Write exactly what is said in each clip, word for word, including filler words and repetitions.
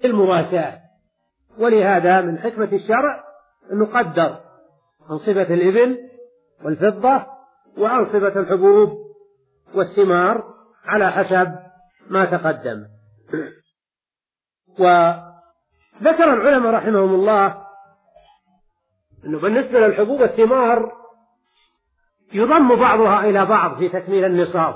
المواساة. ولهذا من حكمة الشرع أن نقدر أنصبة الإبل والفضة وأنصبة الحبوب والثمار على حسب ما تقدم. وذكر العلماء رحمهم الله أنه بالنسبة للحبوب والثمار يضم بعضها إلى بعض في تكميل النصاب،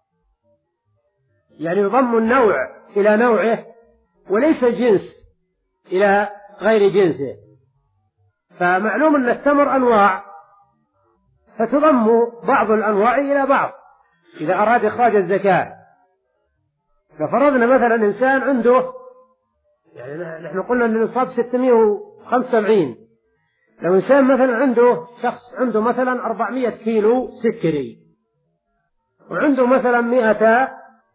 يعني يضم النوع إلى نوعه وليس الجنس إلى غير جنسه. فمعلوم أن التمر أنواع، فتضم بعض الأنواع إلى بعض إذا أراد إخراج الزكاة. ففرضنا مثلا إنسان عنده، يعني نحن قلنا أن النصاب ستمائة وخمسة وسبعين، لو إنسان مثلا عنده شخص عنده مثلا أربعمائة كيلو سكري وعنده مثلا مائة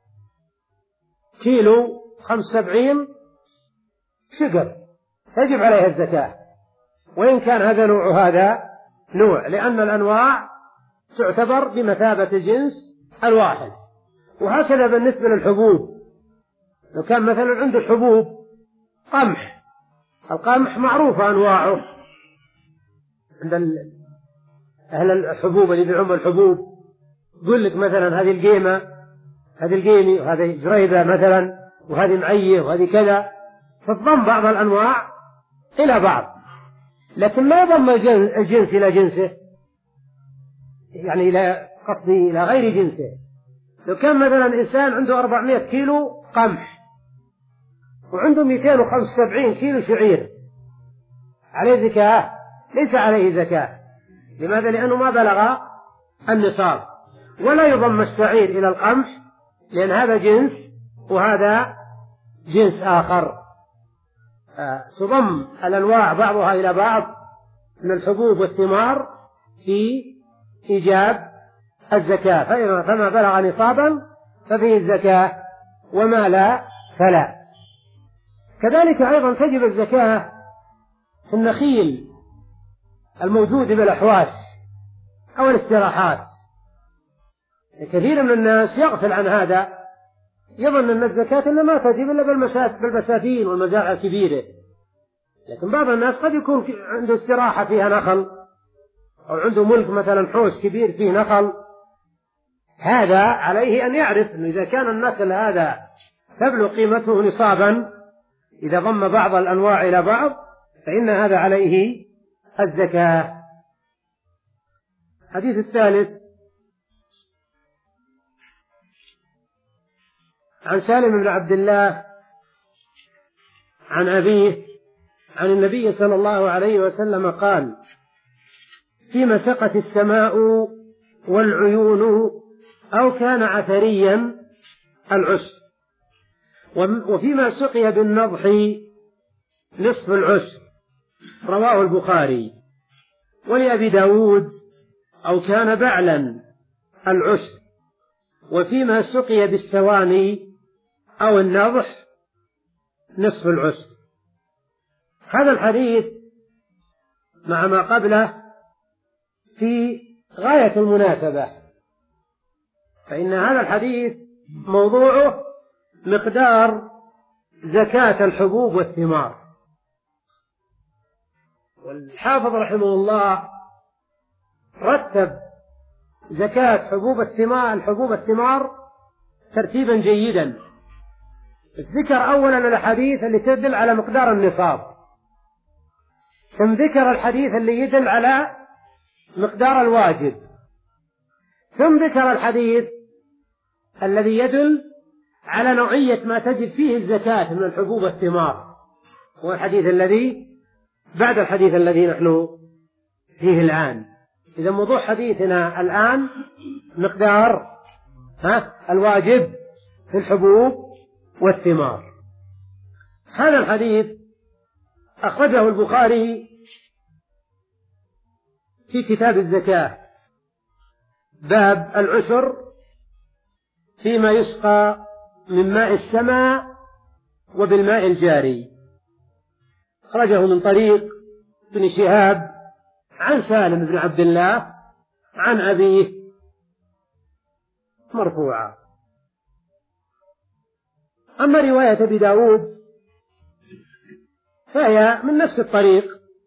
كيلو خمسة وسبعين شجر، تجب عليها الزكاة وإن كان هذا نوع وهذا نوع، لأن الأنواع تعتبر بمثابة الجنس الواحد. وهكذا بالنسبة للحبوب، لو كان مثلا عنده حبوب قمح، القمح معروف أنواعه عند أهل الحبوب اللي بيعمل الحبوب، يقول لك مثلا هذه القيمة، هذه القيمي، وهذه جريبة مثلا، وهذه معية، وهذه كذا، فتضم بعض الأنواع إلى بعض، لكن ما يضم الجنس إلى جنسه، يعني إلى قصدي إلى غير جنسه. لو كان مثلا إنسان عنده أربعمائة كيلو قمح وعنده مئتين وخمسة وسبعين كيلو شعير، عليه زكاة؟ ليس عليه زكاة. لماذا؟ لأنه ما بلغ النصاب. ولا يضم الشعير إلى القمح لأن هذا جنس وهذا جنس آخر. آه تضم الأنواع بعضها إلى بعض من الحبوب والثمار في إيجاب الزكاة، فما بلغ نصابا ففيه الزكاة وما لا فلا. كذلك أيضا تجب الزكاة في النخيل الموجود بالأحواش أو الاستراحات. كثير من الناس يغفل عن هذا، يظن أن الزكاة إنما تجب إلا بالمسافين والمزارع الكبيرة، لكن بعض الناس قد يكون عنده استراحة فيها نخل أو عنده ملك مثلا حوش كبير فيه نخل، هذا عليه أن يعرف أنه إذا كان النخل هذا تبلغ قيمته نصابا إذا ضم بعض الأنواع إلى بعض فإن هذا عليه الزكاة. الحديث الثالث عن سالم بن عبد الله عن أبيه عن النبي صلى الله عليه وسلم قال: فيما سقت السماء والعيون أو كان عثريا العشر، وفيما سقي بالنضح نصف العشر، رواه البخاري. ولأبي داود أو كان بعلا العشر، وفيما سقي بالسواني أو النضح نصف العشر. هذا الحديث مع ما قبله في غاية المناسبة، فإن هذا الحديث موضوعه مقدار زكاة الحبوب والثمار. والحافظ رحمه الله رتب زكاة حبوب الثمار الحبوب الثمار ترتيبا جيدا. ذكر أولا الحديث اللي تدل على مقدار النصاب، ثم ذكر الحديث اللي يدل على مقدار الواجب، ثم ذكر الحديث الذي يدل على نوعية ما تجب فيه الزكاة من الحبوب والثمار، هو الحديث الذي بعد الحديث الذي نحن فيه الآن. إذا موضوع حديثنا الآن مقدار ها الواجب في الحبوب والثمار. هذا الحديث أخرجه البخاري في كتاب الزكاة، باب العشر فيما يسقى من ماء السماء وبالماء الجاري. أخرجه من طريق ابن شهاب عن سالم بن عبد الله عن أبيه مرفوعا. أما رواية أبي داود فهي من نفس الطريق،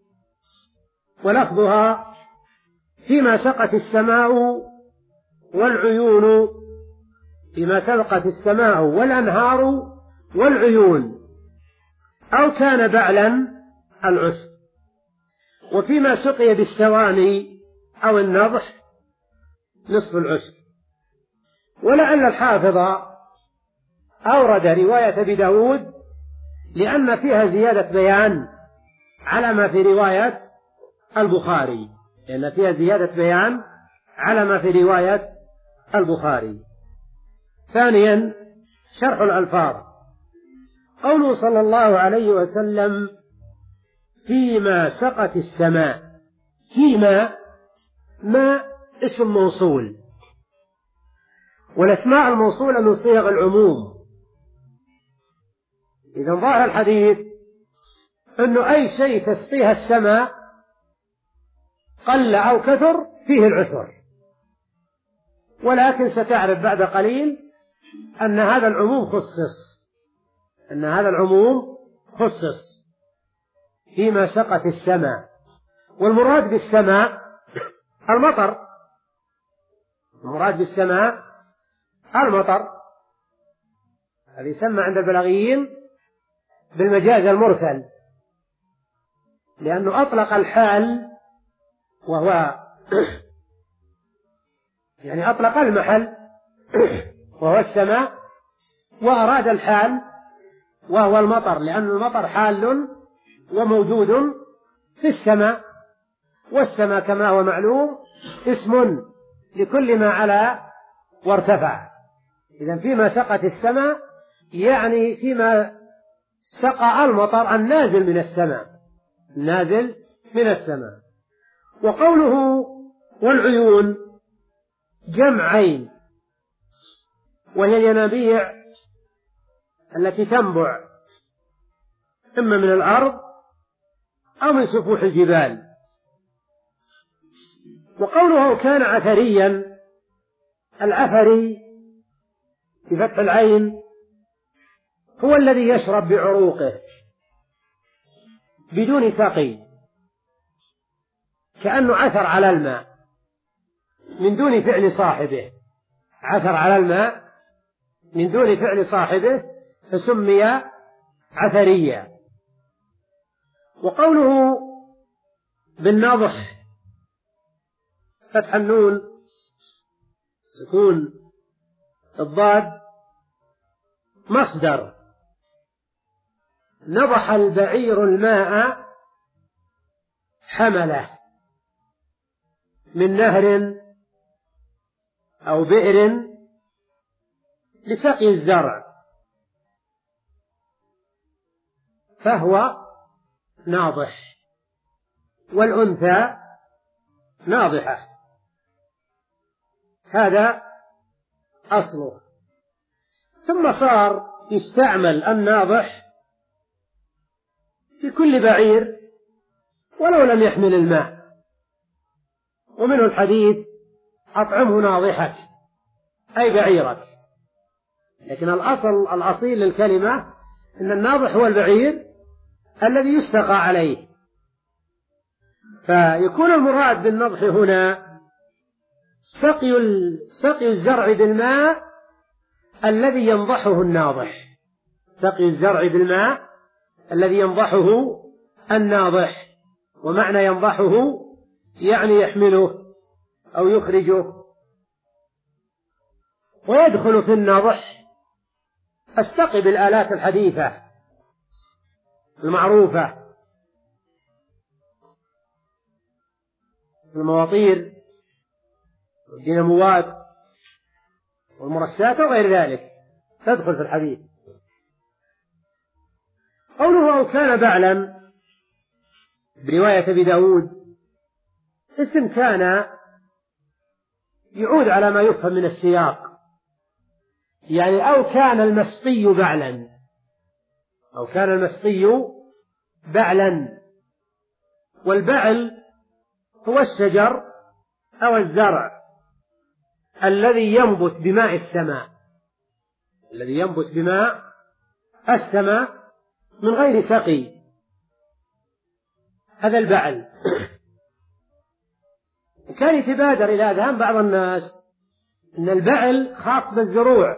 ولفظها فيما سقت السماء والعيون، فيما سقت السماء والأنهار والعيون، أو كان بعلا العشر. وفيما سقي بالسواني أو النضح نصف العشر. ولعل الحافظ أورد رواية أبي داود لأن فيها زيادة بيان على ما في رواية البخاري، لأن فيها زيادة بيان على ما في رواية البخاري. ثانيا شرح الألفاظ. قوله صلى الله عليه وسلم فيما سقت السماء، فيما ما اسم موصول، والأسماء الموصولة من صيغ العموم. إذا ظاهر الحديث أنه أي شيء تسقيها السماء قل أو كثر فيه العشر، ولكن ستعرف بعد قليل أن هذا العموم خصص، أن هذا العموم خصص فيما سقت السماء. والمراد بالسماء المطر، المراد بالسماء المطر، هذا يسمى عند البلاغيين بالمجاز المرسل، لأنه أطلق الحال وهو يعني أطلق المحل وهو السماء، وأراد الحال وهو المطر، لأن المطر حال وموجود في السماء، والسماء كما هو معلوم اسم لكل ما علا وارتفع. إذن فيما سقت السماء يعني فيما سقى المطر النازل من السماء، النازل من السماء. وقوله والعيون جمع عين، وهي الينابيع التي تنبع إما من الأرض أو من سفوح الجبال. وقوله كان عثريا، العثري بفتح العين هو الذي يشرب بعروقه بدون سقي، كأنه عثر على الماء من دون فعل صاحبه، عثر على الماء من دون فعل صاحبه فسمي عثريا. وقوله بالنضح فتح النون سكون الضاد مصدر، نضح البعير الماء حمله من نهر أو بئر لسقي الزرع، فهو ناضح، والأنثى ناضحة، هذا أصله. ثم صار يستعمل الناضح في كل بعير ولو لم يحمل الماء، ومنه الحديث أطعمه ناضحك أي بعيرك، لكن الأصل الأصيل للكلمة أن الناضح هو البعير الذي يستقى عليه. فيكون المراد بالنضح هنا سقي سقي الزرع بالماء الذي ينضحه الناضح، سقي الزرع بالماء الذي ينضحه الناضح. ومعنى ينضحه يعني يحمله أو يخرجه. ويدخل في النضح السقي بالآلات الحديثة المعروفة، المواطير والديناموات والمرشات وغير ذلك تدخل في الحديث. قوله أو كان بعلا برواية أبي داود، اسم كان يعود على ما يفهم من السياق، يعني أو كان المسقي بعلا، أو كان المسقي بعلا. والبعل هو الشجر أو الزرع الذي ينبت بماء السماء، الذي ينبت بماء السماء من غير سقي، هذا البعل. وكان يتبادر إلى أذهان بعض الناس أن البعل خاص بالزروع،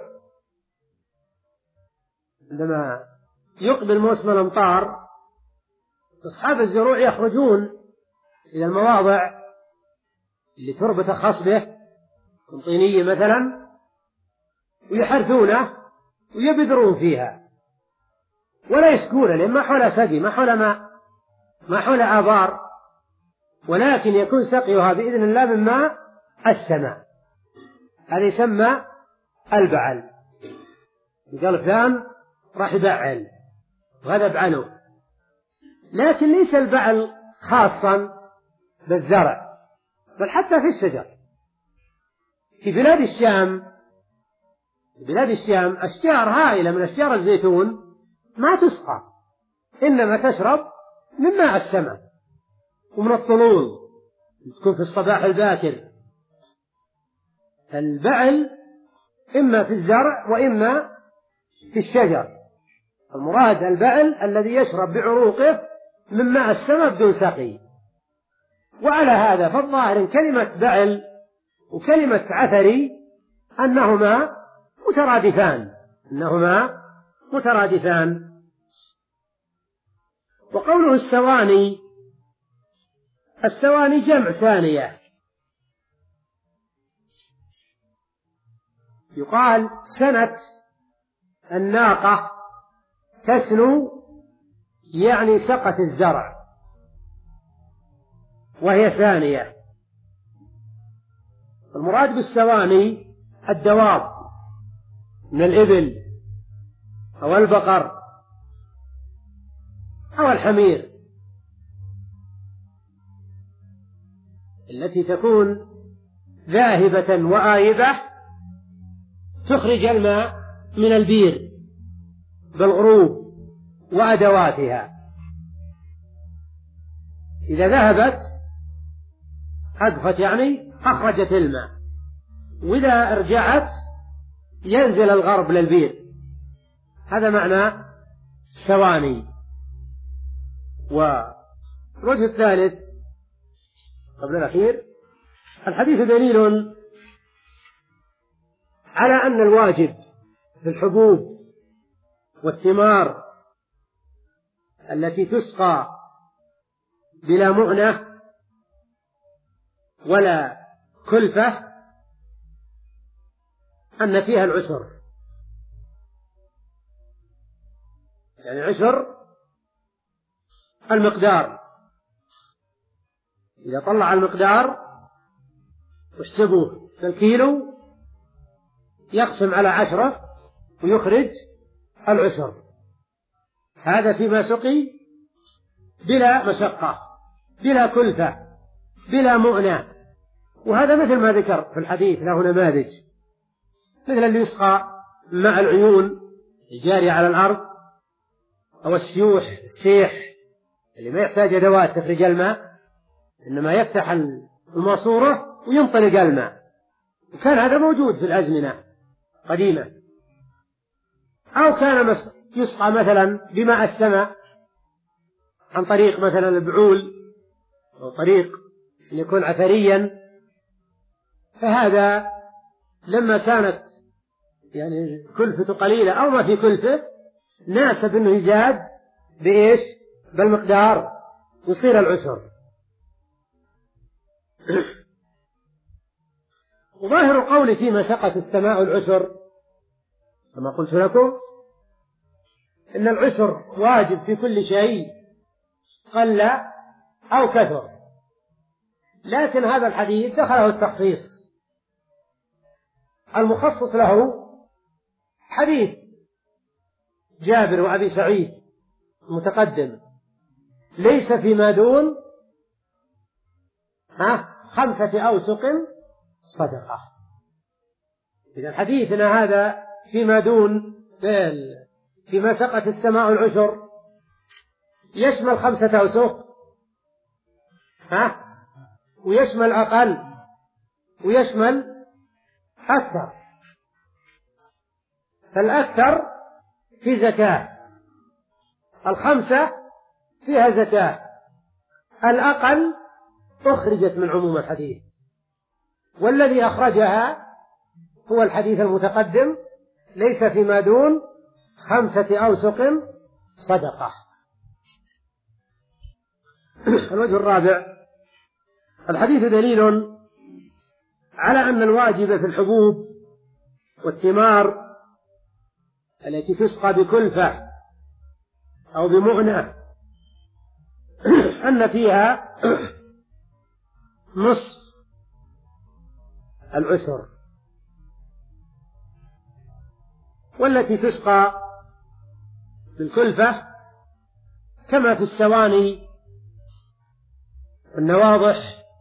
عندما يقبل موسم الأمطار أصحاب الزروع يخرجون إلى المواضع اللي تربط خصبه من طينية مثلا ويحرثونه ويبذرون فيها ولا يسقون، لأن ما حول سقي، ما حول ماء، ما حول آبار، ولكن يكون سقيها بإذن الله من ماء السماء. هذا يسمى البعل. قال فلان راح يبعل وهذا بعله. لكن ليس البعل خاصا بالزرع، بل حتى في الشجر. في بلاد الشام في بلاد الشام أشجار هائلة من أشجار الزيتون ما تسقى، إنما تشرب من ماء السماء ومن الطلول تكون في الصباح الباكر. البعل إما في الزرع وإما في الشجر. المراد البعل الذي يشرب بعروقه من ماء السماء بدون سقي. وعلى هذا فالظاهر إن كلمة بعل وكلمة عثري أنهما مترادفان أنهما مترادفان وقوله السواني، السواني جمع ثانية، يقال سنة الناقة تسنو، يعني سقت الزرع وهي ثانية. المراد بالسواني الدواب من الإبل أو البقر أو الحمير التي تكون ذاهبة وآيبة تخرج الماء من البير بالغروب وأدواتها. إذا ذهبت أدفت يعني أخرجت الماء، وإذا رجعت ينزل الغرب للبير. هذا معنى السواني. والوجه الثالث قبل الأخير، الحديث دليل على أن الواجب في الحبوب والثمار التي تسقى بلا مؤنة ولا كلفة أن فيها العشر، يعني عشر المقدار. إذا طلع المقدار واحسبوه في الكيلو يقسم على عشرة ويخرج العشر. هذا فيما سقي بلا مشقة بلا كلفة بلا مؤنة. وهذا مثل ما ذكر في الحديث له نماذج، مثل اللي يسقى ماء العيون الجارية على الأرض، أو السيوح السيح اللي ما يحتاج أدوات تخرج الماء، إنما يفتح الماسورة وينطلق الماء. وكان هذا موجود في الأزمنة قديمة. أو كان يسقى مثلا بماء السماء عن طريق مثلا البعول أو طريق أن يكون عثريا. فهذا لما كانت يعني كلفته قليلة أو ما في كلفة ناسب أنه يزاد بإيش؟ بالمقدار يصير العشر. وظاهر قولي فيما سقت السماء العشر كما قلت لكم إن العشر واجب في كل شيء قل أو كثر، لكن هذا الحديث دخله التخصيص. المخصص له حديث جابر وأبي سعيد المتقدم ليس فيما دون ها خمسة أوسق صدقة. إذا حديثنا هذا فيما دون فيما سقت السماء العشر يشمل خمسة أوسق ها ويشمل أقل ويشمل أكثر. فالأكثر في زكاة، الخمسة فيها زكاة، الأقل أخرجت من عموم الحديث، والذي أخرجها هو الحديث المتقدم: ليس فيما دون خمسة أوسق صدقة. الوجه الرابع: الحديث دليل على أن الواجب في الحبوب والثمار التي تسقى بكلفة أو بمؤنة أن فيها نصف العشر، والتي تسقى بالكلفة كما في السواني والنواضح،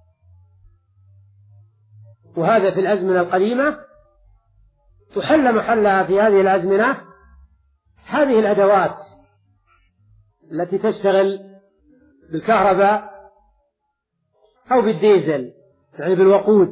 وهذا في الأزمنة القديمة، تحل محلها في هذه الأزمنة هذه الأدوات التي تشتغل بالكهرباء أو بالديزل، يعني بالوقود،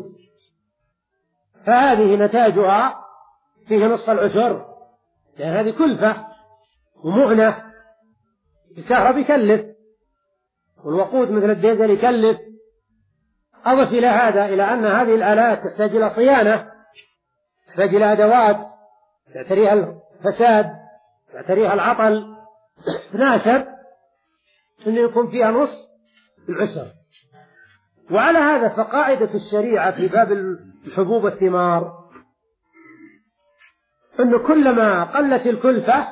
فهذه نتاجها فيه نصف العشر، لأن هذه كلفة ومؤنة. الكهرباء يكلف، والوقود مثل الديزل يكلف. أضف إلى هذا إلى أن هذه الآلات تحتاج إلى صيانة، تحتاج إلى أدوات يعتريها الفساد، يعتريها العطل، تناسب أن يكون فيها نصف العشر. وعلى هذا فقاعدة الشريعة في باب الحبوب والثمار أنه كلما قلت الكلفة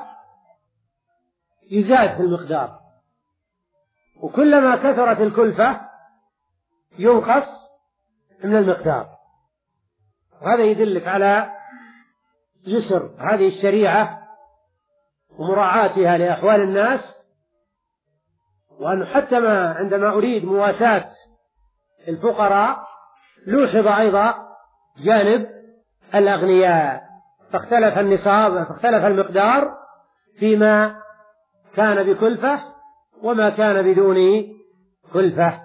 يزاد في المقدار، وكلما كثرت الكلفة ينقص من المقدار. وهذا يدلك على يسر هذه الشريعة ومراعاتها لأحوال الناس، وأنه حتى ما عندما أريد مواساة الفقراء لوحظ أيضا جانب الأغنياء، فاختلف النصاب فاختلف المقدار فيما كان بكلفة وما كان بدون كلفة.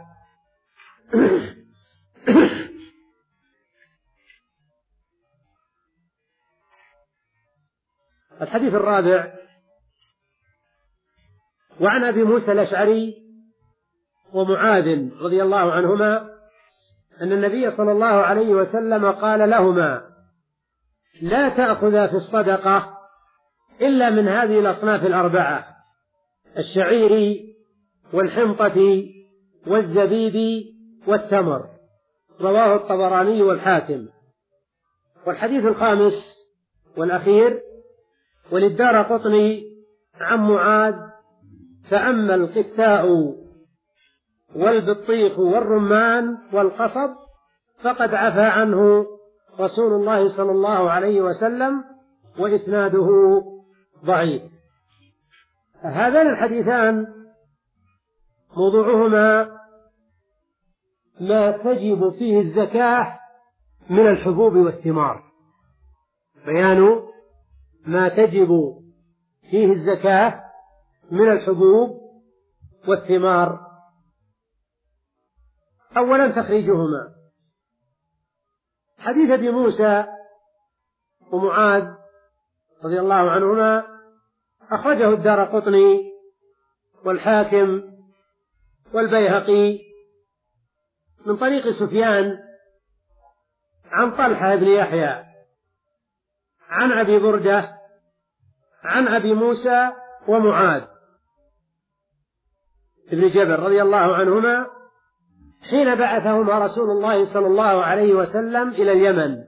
الحديث الرابع: وعن أبي موسى الأشعري ومعاذ رضي الله عنهما أن النبي صلى الله عليه وسلم قال لهما: لا تأخذا في الصدقة إلا من هذه الأصناف الأربعة: الشعير والحنطة والزبيب والتمر. رواه الطبراني والحاكم. والحديث الخامس والأخير: وللدارقطني عن معاذ: فأما القثاء والبطيخ والرمان والقصب فقد عفى عنه رسول الله صلى الله عليه وسلم، وإسناده ضعيف. هذان الحديثان موضوعهما ما تجب فيه الزكاة من الحبوب والثمار، بيان ما تجب فيه الزكاة من الحبوب والثمار. أولا تخريجهما: حديث أبي موسى ومعاذ رضي الله عنهما أخرجه الدارقطني والحاكم والبيهقي من طريق سفيان عن طلحة بن يحيى عن أبي بردة عن أبي موسى ومعاذ بن جبل رضي الله عنهما حين بعثهما رسول الله صلى الله عليه وسلم إلى اليمن.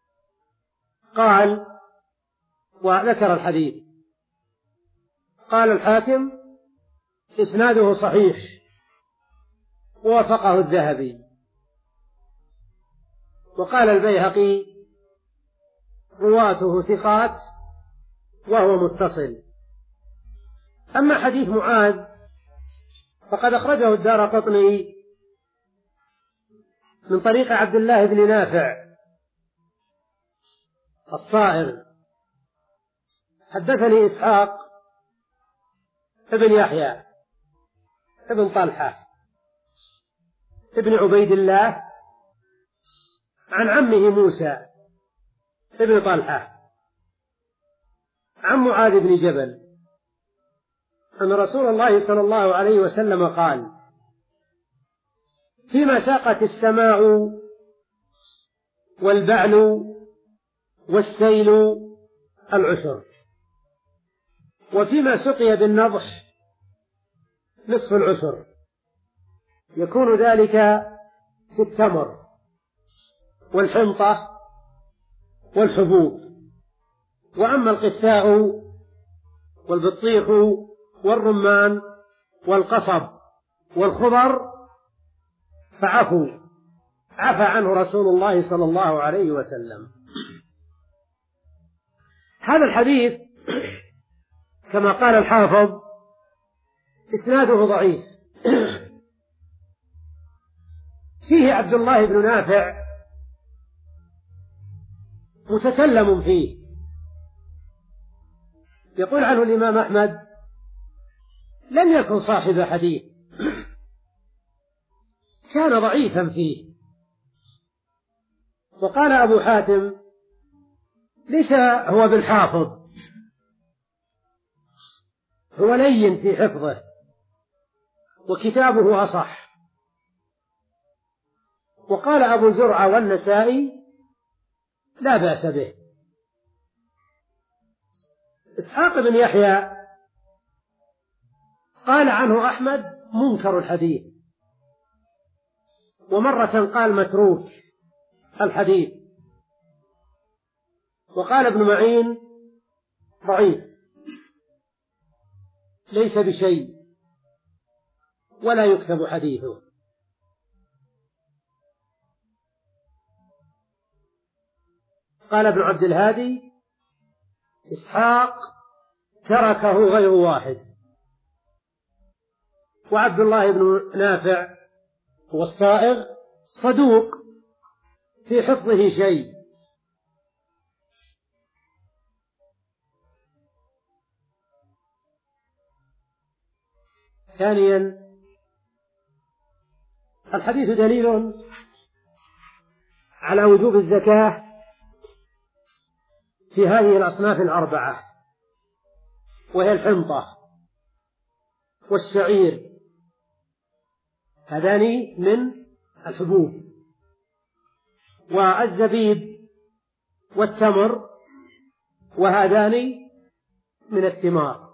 قال، وذكر الحديث، قال الحاكم: إسناده صحيح، ووافقه الذهبي. وقال البيهقي: رواته ثقات وهو متصل. أما حديث معاذ فقد أخرجه الدارقطني من طريق عبد الله بن نافع الصائغ: حدثني إسحاق ابن يحيى ابن طلحة ابن عبيد الله عن عمه موسى ابن طلحة عن معاذ بن جبل أن رسول الله صلى الله عليه وسلم قال: فيما ساقت السماء والبعل والسيل العشر، وفيما سقي بالنضح نصف العشر، يكون ذلك في التمر والحنطة والحبوب. وأما القثاء والبطيخ والرمان والقصب والخضر فعفوا عفى عنه رسول الله صلى الله عليه وسلم. هذا الحديث كما قال الحافظ إسناده ضعيف، فيه عبد الله بن نافع متكلم فيه، يقول عنه الإمام أحمد لم يكن صاحب حديث، كان ضعيفا فيه. وقال أبو حاتم ليس هو بالحافظ، هو لين في حفظه وكتابه أصح. وقال أبو زرعة والنسائي لا بأس به. إسحاق بن يحيى قال عنه أحمد منكر الحديث، ومرة قال متروك الحديث. وقال ابن معين ضعيف ليس بشيء ولا يكتب حديثه. قال ابن عبد الهادي إسحاق تركه غير واحد. وعبد الله بن نافع هو الصائغ صدوق في حفظه شيء. ثانيا الحديث دليل على وجوب الزكاة في هذه الأصناف الأربعة، وهي الحنطة والشعير، هذان من الحبوب، والزبيب والتمر، وهذان من الثمار.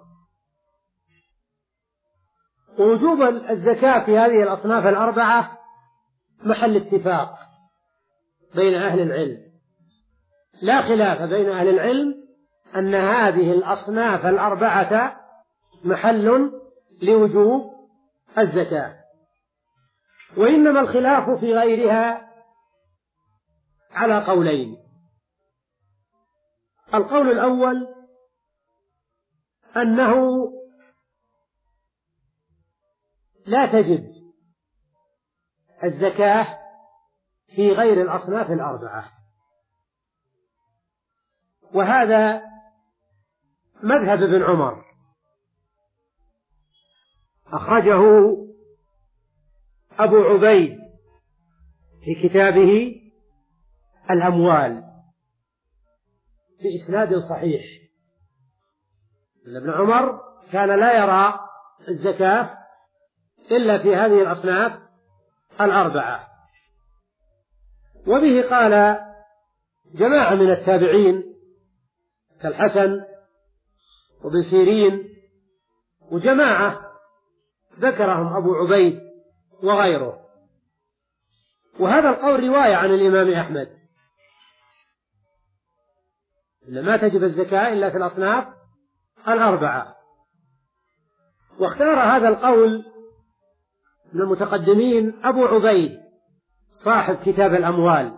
ووجوب الزكاة في هذه الأصناف الأربعة محل اتفاق بين أهل العلم، لا خلاف بين أهل العلم أن هذه الأصناف الأربعة محل لوجوب الزكاة، وإنما الخلاف في غيرها على قولين. القول الأول أنه لا تجب الزكاة في غير الأصناف الأربعة، وهذا مذهب ابن عمر أخرجه أبو عبيد في كتابه الأموال بإسناد صحيح. ابن عمر كان لا يرى الزكاة إلا في هذه الأصناف الأربعة، وبه قال جماعة من التابعين كالحسن وابن سيرين، وجماعة ذكرهم أبو عبيد وغيره. وهذا القول رواية عن الإمام أحمد إن ما تجب الزكاة إلا في الأصناف الأربعة. واختار هذا القول من المتقدمين أبو عبيد صاحب كتاب الأموال،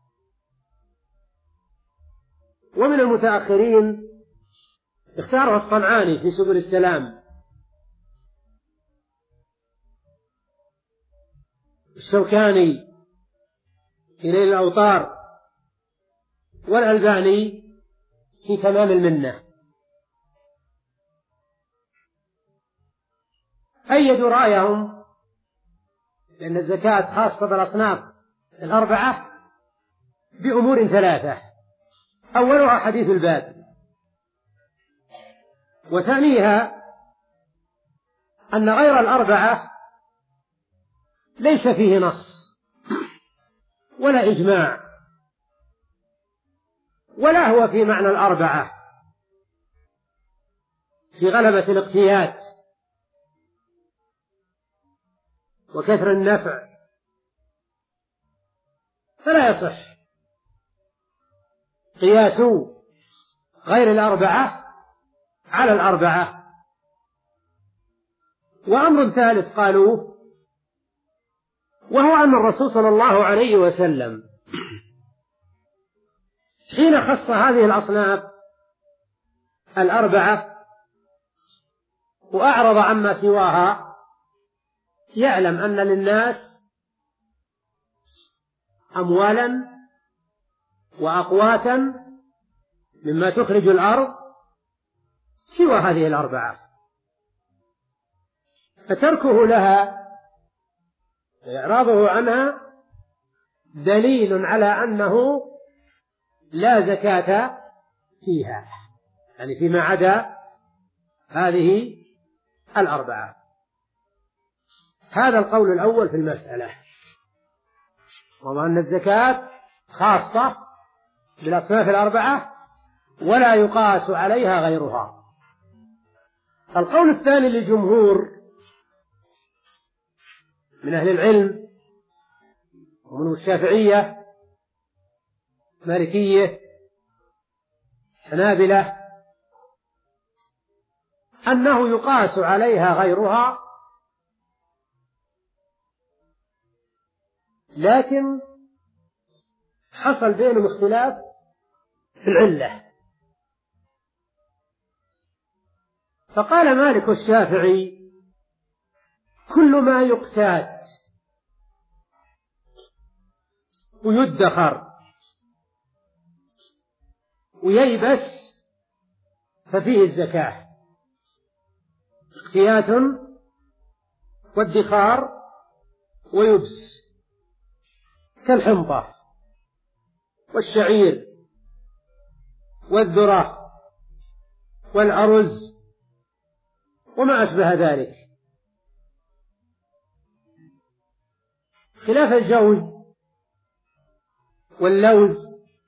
ومن المتأخرين اختاره الصنعاني في سبل السلام، الشوكاني في نيل الأوطار، والألباني في تمام المنة. أيدوا رأيهم لأن الزكاة خاصة بالأصناف الأربعة بأمور ثلاثة: أولها حديث الباب، وثانيها أن غير الأربعة ليس فيه نص ولا إجماع ولا هو في معنى الأربعة في غلبة الاقتيات وكثر النفع، فلا يصح قياس غير الأربعة على الأربعة. وأمر ثالث قالوه، وهو أن الرسول صلى الله عليه وسلم حين خص هذه الأصناف الأربعة وأعرض عما سواها يعلم أن للناس أموالا وأقواتا مما تخرج الأرض سوى هذه الأربعة، فتركه لها إعراضه عنها دليل على أنه لا زكاة فيها، يعني فيما عدا هذه الأربعة. هذا القول الأول في المسألة، وهو أن الزكاة خاصة بالأصناف الأربعة ولا يقاس عليها غيرها. القول الثاني للجمهور من أهل العلم ومن الشافعية مالكية حنابلة أنه يقاس عليها غيرها، لكن حصل بينهم اختلاف في العلة. فقال مالك والشافعي كل ما يقتات ويدخر وييبس ففيه الزكاة، اقتيات وادخار ويبس، كالحنطة والشعير والذرة والأرز وما أشبه ذلك، خلاف الجوز واللوز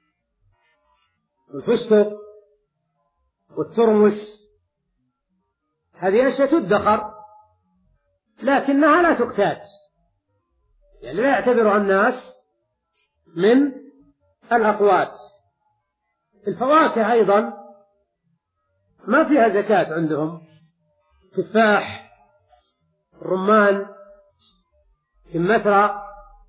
والفستق والترمس، هذه أشياء تدخر لكنها لا تقتات، يعني لا يعتبرها الناس من الأقوات. الفواكه أيضا ما فيها زكاة عندهم، تفاح، الرمان، كمثرى،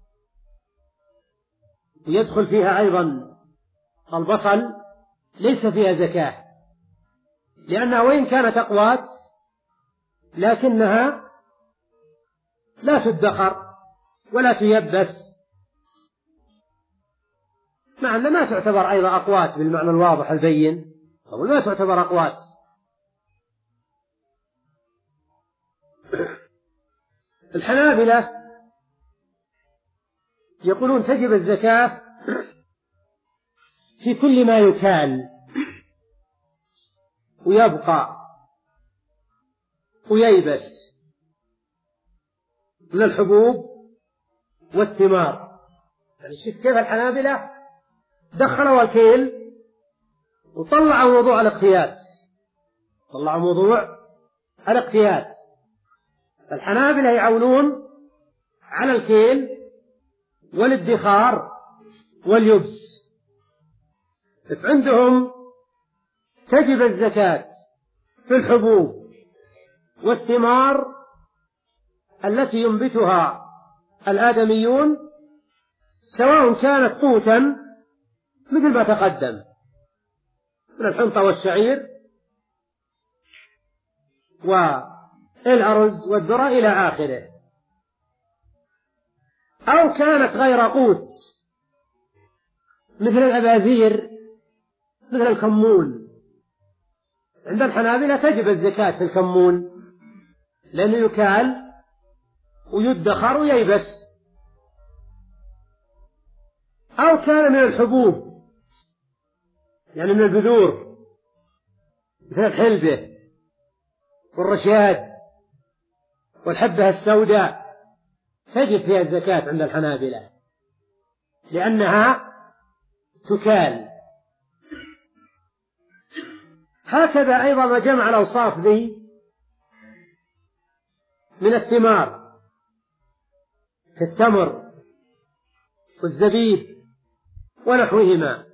يدخل فيها أيضا البصل، ليس فيها زكاة لأنها وإن كانت أقوات لكنها لا تدخر ولا تيبس، مع أنها ما تعتبر أيضا أقوات بالمعنى الواضح البين، أو لا تعتبر أقوات. الحنابلة يقولون تجب الزكاة في كل ما يكال ويبقى وييبس من الحبوب والثمار. يعني شوف كيف الحنابلة دخلوا الكيل وطلعوا موضوع الاقتيات، طلعوا موضوع الاقتيات. الحنابلة يعولون على الكيل والادخار واليبس، عندهم تجب الزكاة في الحبوب والثمار التي ينبتها الآدميون، سواء كانت قوتا مثل ما تقدم من الحنطة والشعير والأرز والذرة إلى آخره، أو كانت غير قوت مثل الأبازير مثل الكمون. عند الحنابلة تجب الزكاة في الكمون لأنه يكال ويدخر وييبس. أو كان من الحبوب يعني من البذور مثل الحلبة والرشاد والحبة السوداء تجب فيها الزكاة عند الحنابلة لأنها تكال. هكذا أيضا ما جمع الأوصاف ذي من الثمار كالتمر والزبيب ونحوهما.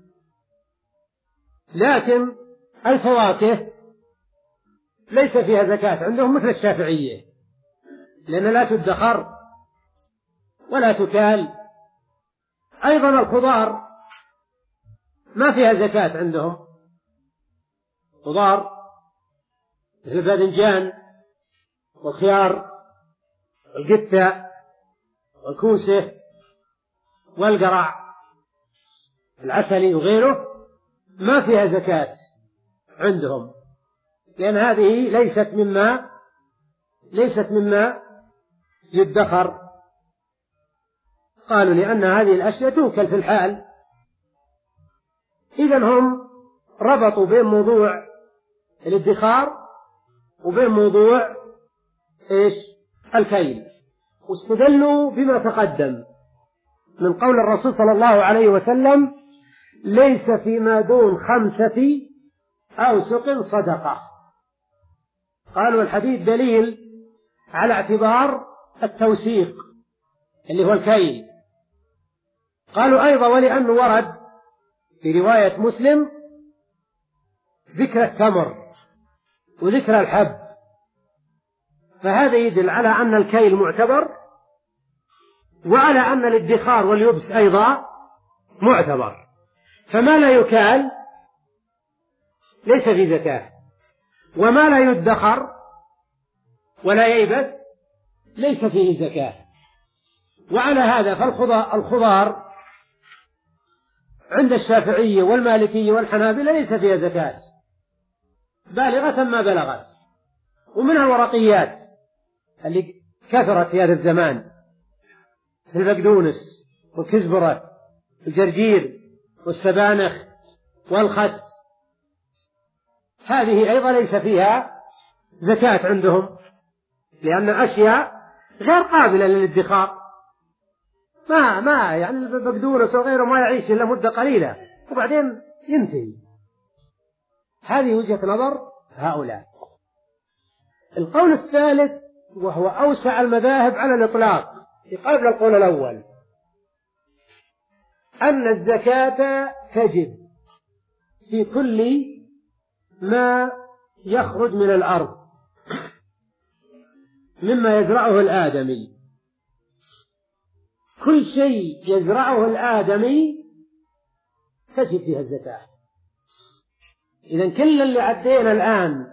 لكن الفواكه ليس فيها زكاة عندهم مثل الشافعية، لأن لا تدخر ولا تكال. أيضا الخضار ما فيها زكاة عندهم، خضار مثل الباذنجان والخيار والقتة والكوسة والقرع العسلي وغيره ما فيها زكاة عندهم، لأن هذه ليست مما ليست مما يدخر. قالوا لأن هذه الأشياء توكل في الحال. إذن هم ربطوا بين موضوع الادخار وبين موضوع إيش الكيل، واستدلوا بما تقدم من قول الرسول صلى الله عليه وسلم: ليس فيما دون خمسة أوسق صدقة. قالوا الحديث دليل على اعتبار التوسيق اللي هو الكيل. قالوا أيضا ولأنه ورد في رواية مسلم ذكر التمر وذكر الحب، فهذا يدل على أن الكيل معتبر وعلى أن الادخار واليبس أيضا معتبر. فما لا يكال ليس في زكاة، وما لا يدخر ولا ييبس ليس فيه زكاة. وعلى هذا فالخضار عند الشافعية والمالكية والحنابلة ليس فيها زكاة بالغة ما بلغت. ومنها الورقيات اللي كثرت في هذا الزمان مثل البقدونس والكزبرة والجرجير والسبانخ والخس، هذه أيضا ليس فيها زكاة عندهم، لأن أشياء غير قابلة للادخار. ما ما يعني البقدونس وغيره ما يعيش إلا مدة قليلة وبعدين ينتهي. هذه وجهة نظر هؤلاء. القول الثالث وهو أوسع المذاهب على الإطلاق يقابل القول الأول، أن الزكاة تجب في كل ما يخرج من الأرض مما يزرعه الآدمي. كل شيء يزرعه الآدمي تجب فيها الزكاة. إذن كل اللي عدينا الآن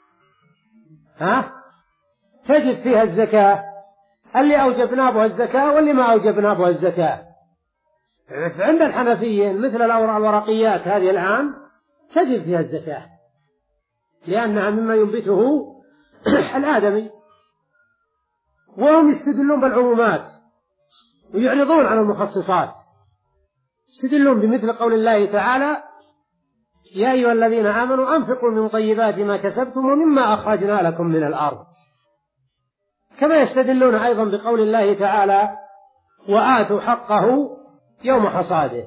ها تجب فيها الزكاة، اللي أوجبنا بها الزكاة واللي ما أوجبنا بها الزكاة. عند الحنفية مثل الورقيات هذه الآن تجب فيها الزكاة لأنها مما ينبته الآدمي، وهم يستدلون بالعمومات ويعرضون عن المخصصات، يستدلون بمثل قول الله تعالى: يا أيها الذين آمنوا أنفقوا من طيبات ما كسبتم ومما أخرجنا لكم من الأرض. كما يستدلون أيضا بقول الله تعالى: وآتوا حقه يوم حصاده.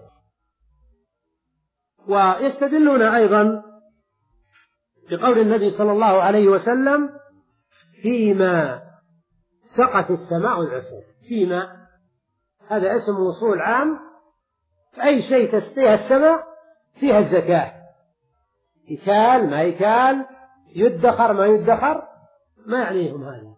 ويستدلون أيضا بقول النبي صلى الله عليه وسلم: فيما سقت السماء العصور. فيما هذا اسم موصول عام، أي شيء تسقيها السماء فيها الزكاة، يكال ما يكال، يدخر ما يدخر، ما يعنيهم هذا.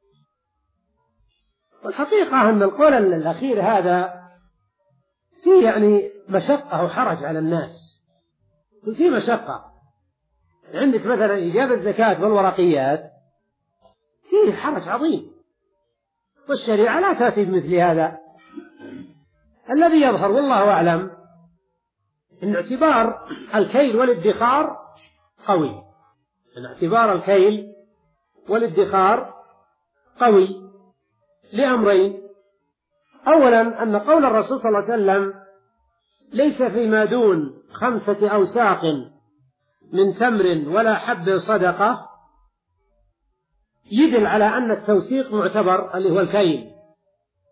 والحقيقة أن القول الأخير هذا فيه يعني مشقة وحرج على الناس، فيه مشقة. عندك مثلا إيجاب الزكاة والورقيات فيه حرج عظيم، والشريعة لا تأتي بمثل هذا. الذي يظهر والله أعلم أن اعتبار الكيل والادخار قوي، أن اعتبار الكيل والادخار قوي لأمرين: أولا أن قول الرسول صلى الله عليه وسلم: ليس فيما دون خمسة أوساق من تمر ولا حب صدقة، يدل على أن التوسيق معتبر اللي هو الكيل،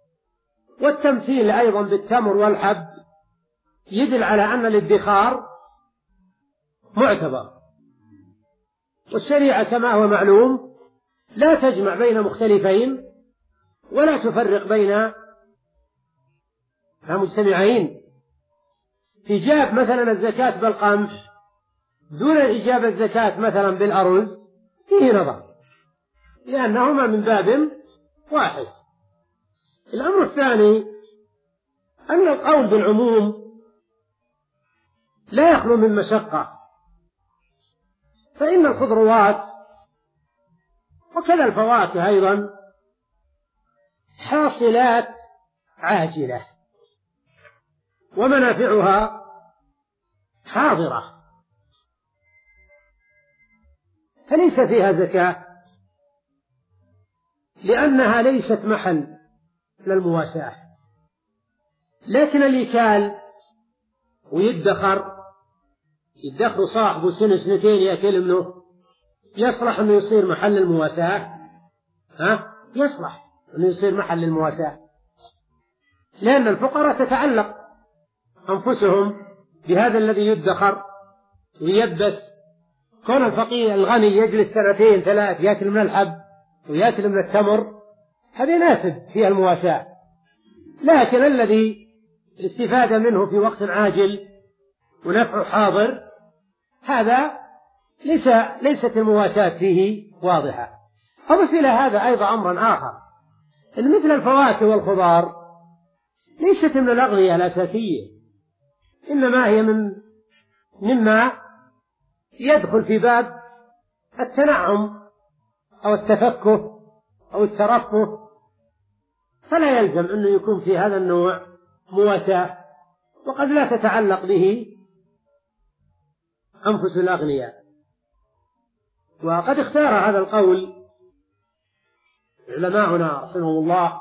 والتمثيل أيضا بالتمر والحب يدل على أن الادخار معتبر. والشريعة كما هو معلوم لا تجمع بين مختلفين ولا تفرق بين مجتمعين. إيجاب مثلا الزكاة بالقمح دون إيجاب الزكاة مثلا بالأرز فيه نظر، لأنهما من باب واحد. الأمر الثاني أن القول بالعموم لا يخلو من مشقة، فإن الخضروات وكذا الفواكه أيضا حاصلات عاجلة ومنافعها حاضرة، فليس فيها زكاة لأنها ليست محل للمواساة. لكن اللي كال ويدخر يدخر صاحبه سنة سنتين يأكل منه يصلح أنه يصير محل المواساة؟ ها؟ يصلح أنه يصير محل المواساة، لأن الفقراء تتعلق أنفسهم بهذا الذي يدخر ويبس. كون الفقير الغني يجلس سنتين ثلاث يأكل من الحب ويأكل من التمر هذا يناسب فيها المواساة، لكن الذي استفاد منه في وقت عاجل ونفعه حاضر هذا ليس ليست المواساة فيه واضحة. أضف إلى هذا أيضا أمرا آخر، إن مثل الفواكه والخضار ليست من الأغذية الأساسية، إنما هي من مما يدخل في باب التنعم أو التفكه أو الترفه، فلا يلزم أنه يكون في هذا النوع مواساة، وقد لا تتعلق به أنفس الأغنياء. وقد اختار هذا القول علماؤنا رحمه الله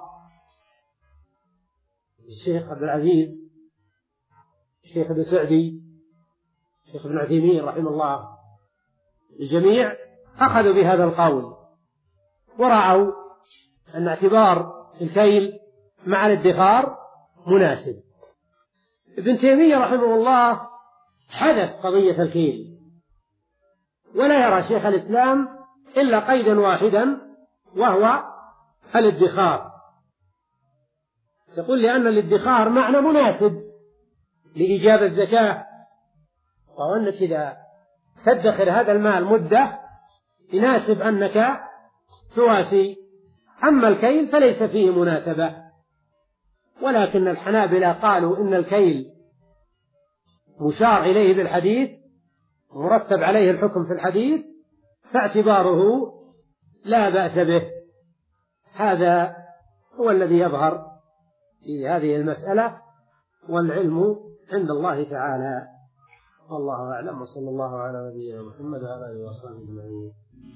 الشيخ عبد العزيز، الشيخ ابن سعدي، الشيخ ابن عثيمين رحمه الله، الجميع أخذوا بهذا القول ورأوا أن اعتبار الكيل مع الادخار مناسب. ابن تيمية رحمه الله حذف قضية الكيل، ولا يرى شيخ الإسلام إلا قيدا واحدا وهو الادخار. يقول لأن الادخار معنى مناسب لإيجاب الزكاة، وهو أنك إذا تدخر هذا المال مدة يناسب أنك تواسي. أما الكيل فليس فيه مناسبة، ولكن الحنابلة قالوا إن الكيل مشار إليه بالحديث مرتب عليه الحكم في الحديث، فاعتباره لا بأس به. هذا هو الذي يظهر في هذه المسألة، والعلم عند الله تعالى، والله أعلم. وصلى الله على نبينا محمد وعلى آله وصحبه أجمعين.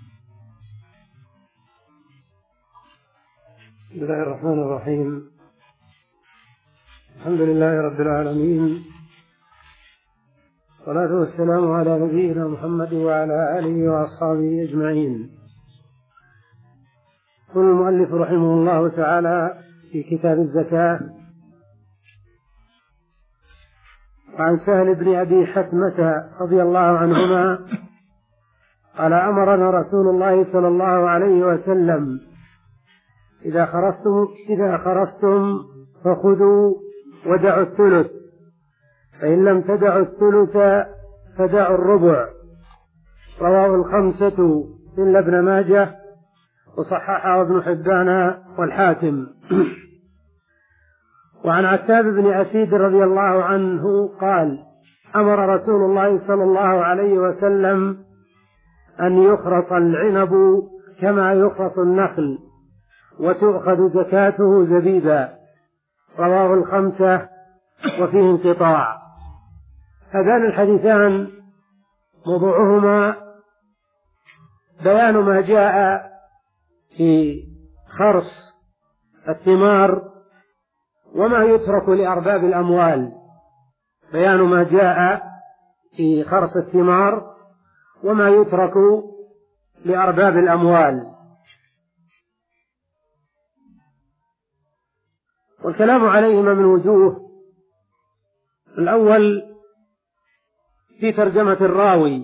بسم الله الرحمن الرحيم. الحمد لله رب العالمين، الصلاة والسلام على نبينا محمد وعلى آله وأصحابه أجمعين. يقول المؤلف رحمه الله تعالى في كتاب الزكاة: عن سهل بن أبي حتمة رضي الله عنهما قال: أمرنا رسول الله صلى الله عليه وسلم: إذا خرجتم إذا خرجتم فخذوا ودعوا الثلث، فإن لم تدعوا الثلث فدعوا الربع. رواه الخمسة إلا ابن ماجه، وصححه ابن حبان والحاكم. وعن عتاب بن أسيد رضي الله عنه قال: أمر رسول الله صلى الله عليه وسلم أن يخرص العنب كما يخرص النخل، وتؤخذ زكاته زبيبا. رواه الخمسة وفيه انقطاع. هذان الحديثان موضوعهما بيان ما جاء في خرص الثمار وما يترك لأرباب الأموال، بيان ما جاء في خرص الثمار وما يترك لأرباب الأموال. والكلام عليهما من وجوه. الأول في ترجمة الراوي.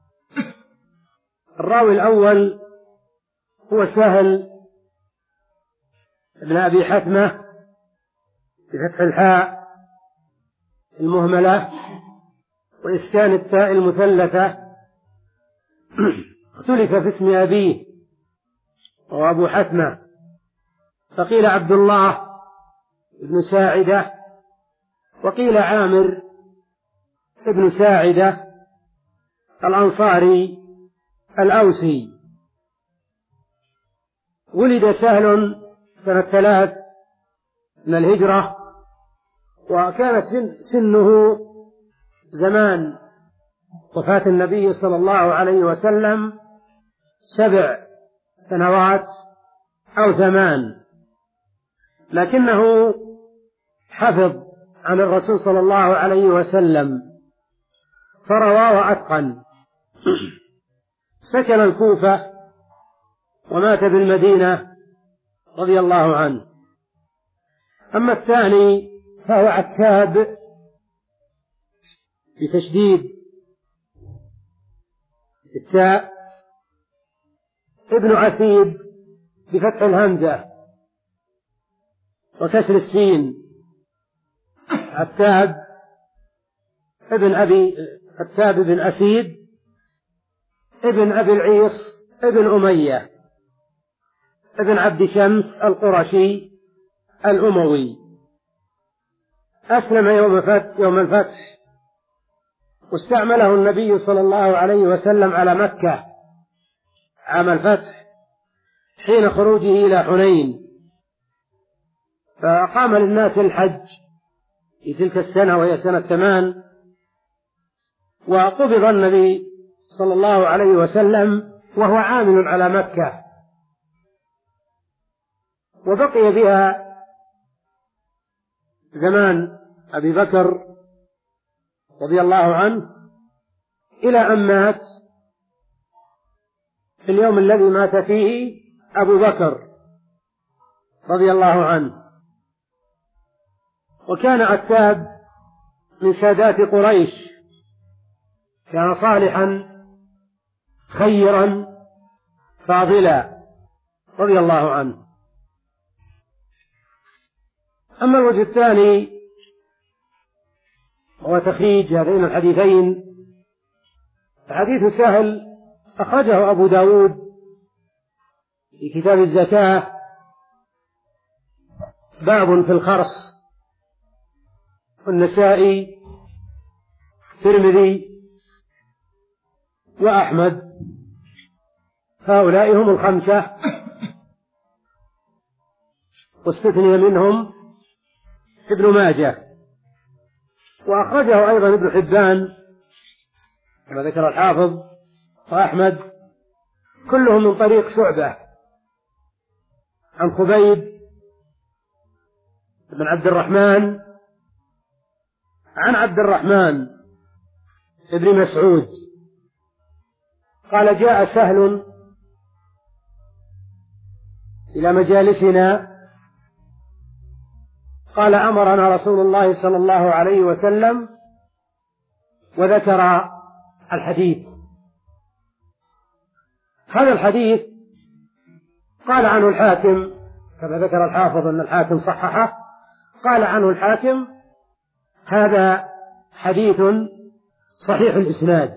الراوي الأول هو سهل بن أبي حتمة بفتح الحاء المهملة وإسكان التاء المثلثة. اختلف في اسم أبيه وهو أبو حتمة، فقيل عبد الله بن ساعدة وقيل عامر بن ساعدة الأنصاري الأوسي. ولد سهل سنة ثلاث من الهجرة، وكانت سنه زمان وفاة النبي صلى الله عليه وسلم سبع سنوات أو ثمان، لكنه حفظ عن الرسول صلى الله عليه وسلم فروى وأتقن. سكن الكوفة ومات بالمدينة رضي الله عنه. أما الثاني فهو عتاب بتشديد التاء ابن عسيد بفتح الهمزة وكسر السين. عتاب ابن أبي عتاب بن أسيد ابن أبي العيص ابن أمية ابن عبد شمس القرشي الأموي. أسلم يوم فتح يوم الفتح، واستعمله النبي صلى الله عليه وسلم على مكة عام الفتح حين خروجه إلى حنين، فأقام للناس الحج في تلك السنة وهي سنة ثمان، وقبض النبي صلى الله عليه وسلم وهو عامل على مكة، وبقي بها زمان أبي بكر رضي الله عنه إلى أن مات في اليوم الذي مات فيه أبو بكر رضي الله عنه. وكان عتاب من سادات قريش، كان صالحا خيرا فاضلا رضي الله عنه. أما الوجه الثاني هو تخريج هذين الحديثين. حديث سهل أخرجه أبو داود في كتاب الزكاة باب في الخرص، والنسائي الترمذي وأحمد، هؤلاء هم الخمسة، واستثني منهم ابن ماجه، وأخرجه أيضا ابن حبان كما ذكر الحافظ وأحمد، كلهم من طريق شعبة عن خبيب بن عبد الرحمن عن عبد الرحمن ابن مسعود قال: جاء سهل إلى مجالسنا قال: أمرنا رسول الله صلى الله عليه وسلم، وذكر الحديث. هذا الحديث قال عنه الحاكم كما ذكر الحافظ أن الحاكم صححه، قال عنه الحاكم: هذا حديث صحيح الإسناد.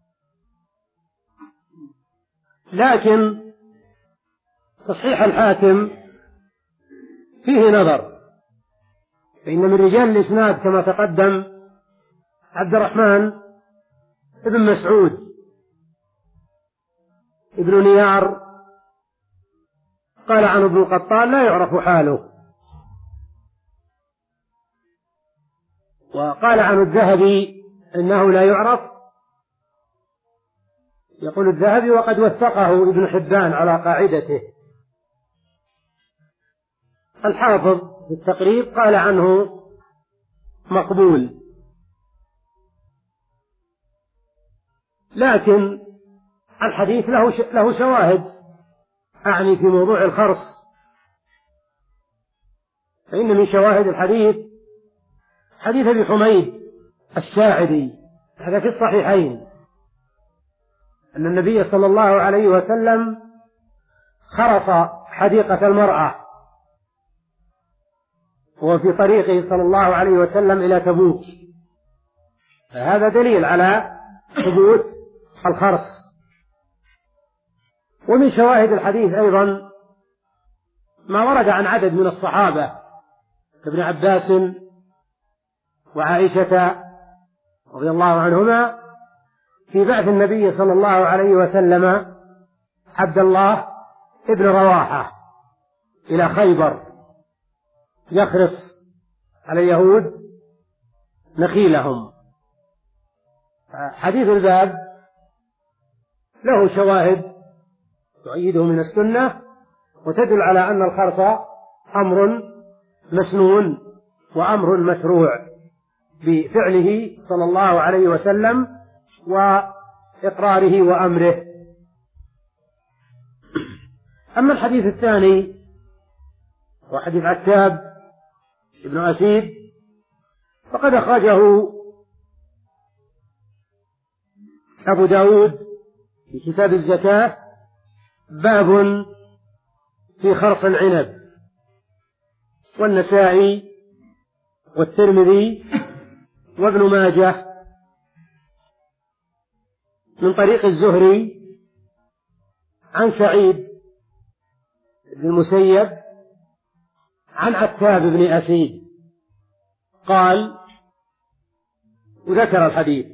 لكن تصحيح الحاكم فيه نظر، فإن من رجال الإسناد كما تقدم عبد الرحمن ابن مسعود ابن نيار، قال عنه ابن القطان: لا يعرف حاله. وقال عنه الذهبي إنه لا يعرف، يقول الذهبي وقد وثقه ابن حبان على قاعدته. الحافظ في التقريب قال عنه مقبول. لكن الحديث له له شواهد، أعني في موضوع الخرص، فإن من شواهد الحديث حديث أبي حميد الساعدي، هذا في الصحيحين، أن النبي صلى الله عليه وسلم خرص حديقة المرأة وهو في طريقه صلى الله عليه وسلم إلى تبوك، فهذا دليل على ثبوت الخرص. ومن شواهد الحديث أيضا ما ورد عن عدد من الصحابة كابن عباس وعائشة رضي الله عنهما في بعث النبي صلى الله عليه وسلم عبد الله ابن رواحة إلى خيبر يخرص على اليهود نخيلهم. حديث الباب له شواهد تؤيده من السنة وتدل على أن الخرص أمر مسنون وأمر مشروع بفعله صلى الله عليه وسلم وإقراره وأمره. أما الحديث الثاني وحديث عتاب ابن أسيد فقد أخرجه أبو داود في كتاب الزكاة باب في خرص العنب، والنسائي والترمذي وابن ماجه من طريق الزهري عن سعيد بن المسيب عن عتاب بن أسيد قال، وذكر الحديث.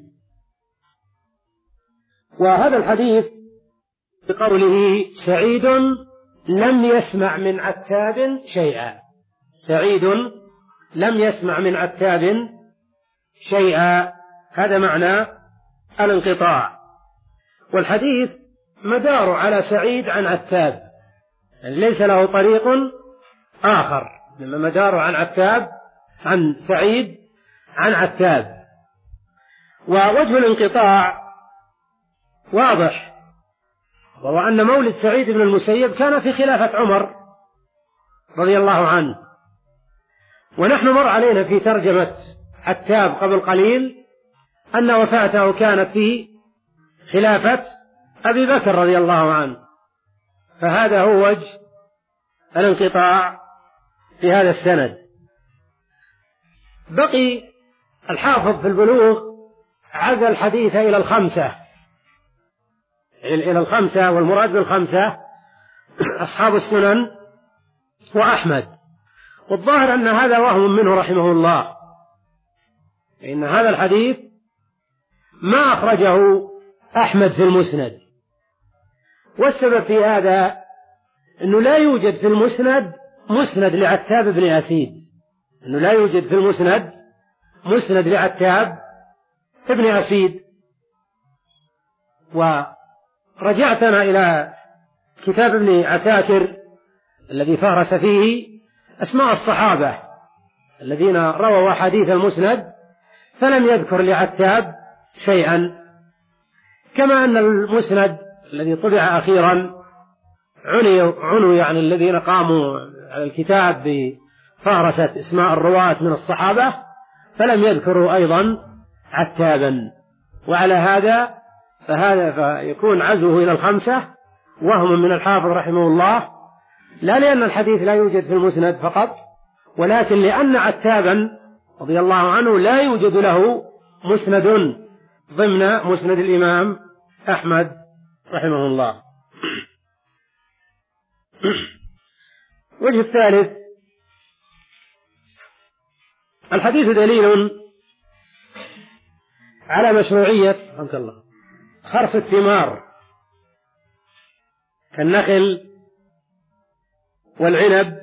وهذا الحديث بقوله سعيد لم يسمع من عتاب شيئا، سعيد لم يسمع من عتاب شيئا، هذا معنى الانقطاع. والحديث مدار على سعيد عن عتاب، يعني ليس له طريق آخر، لما مدار عن عتاب عن سعيد عن عتاب. ووجه الانقطاع واضح، وهو أن مولد سعيد بن المسيب كان في خلافة عمر رضي الله عنه، ونحن مر علينا في ترجمة عتاب قبل قليل أن وفاته كانت في خلافة أبي بكر رضي الله عنه، فهذا هو وجه الانقطاع في هذا السند. بقي الحافظ في البلوغ عزى الحديث إلى الخمسة، إلى الخمسة، والمراد بالخمسة أصحاب السنن وأحمد. والظاهر أن هذا وهم منه رحمه الله، إن هذا الحديث ما أخرجه أحمد في المسند، والسبب في هذا أنه لا يوجد في المسند مسند لعتاب بن أسيد، أنه لا يوجد في المسند مسند لعتاب بن أسيد. ورجعتنا إلى كتاب ابن عساكر الذي فهرس فيه أسماء الصحابة الذين رووا حديث المسند، فلم يذكر لعتاب شيئا، كما أن المسند الذي طبع أخيرا عنوا عنوا يعني الذين قاموا على الكتاب بفهرسة اسماء الرواة من الصحابة، فلم يذكروا أيضا عتابا. وعلى هذا فهذا فيكون عزوه إلى الخمسة وهم من الحافظ رحمه الله، لا لأن الحديث لا يوجد في المسند فقط، ولكن لأن عتابا رضي الله عنه لا يوجد له مسند ضمن مسند الإمام أحمد رحمه الله. وجه الثالث، الحديث دليل على مشروعية رحمك الله خرص الثمار كالنخل والعنب،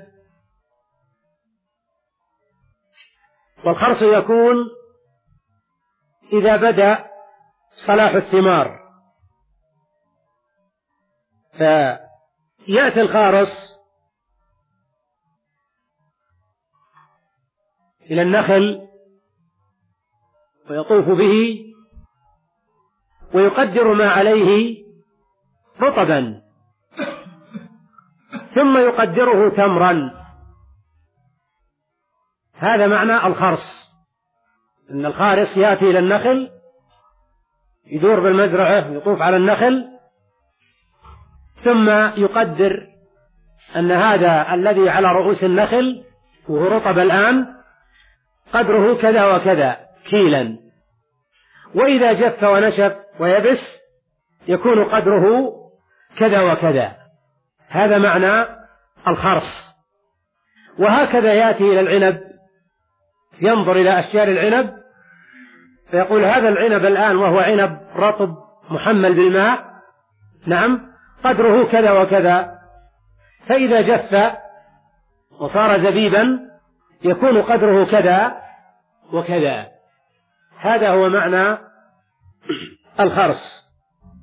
والخرص يكون إذا بدأ صلاح الثمار، فيأتي الخارص إلى النخل ويطوف به ويقدر ما عليه رطبا، ثم يقدره تمرا، هذا معنى الخرص، إن الخارص يأتي إلى النخل يدور بالمزرعة يطوف على النخل ثم يقدر أن هذا الذي على رؤوس النخل وهو رطب الآن قدره كذا وكذا كيلا، وإذا جف ونشف ويبس يكون قدره كذا وكذا. هذا معنى الخرص. وهكذا يأتي إلى العنب ينظر إلى أشجار العنب فيقول هذا العنب الآن وهو عنب رطب محمل بالماء نعم قدره كذا وكذا، فإذا جف وصار زبيبا يكون قدره كذا وكذا. هذا هو معنى الخرص.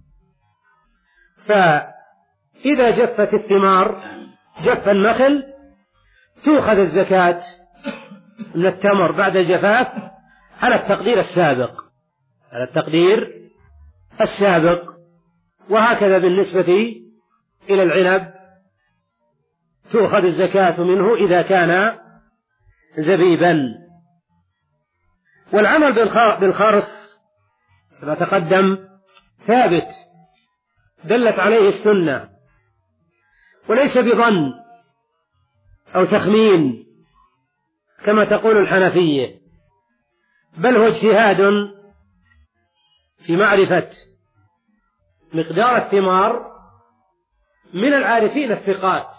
فإذا جفت الثمار جف النخل تؤخذ الزكاة من التمر بعد الجفاف على التقدير السابق على التقدير السابق وهكذا بالنسبة إلى العنب تؤخذ الزكاة منه إذا كان زبيبا. والعمل بالخرص كما تقدم ثابت دلت عليه السنة وليس بظن أو تخمين كما تقول الحنفية، بل هو اجتهاد في معرفة مقدار الثمار من العارفين الثقات،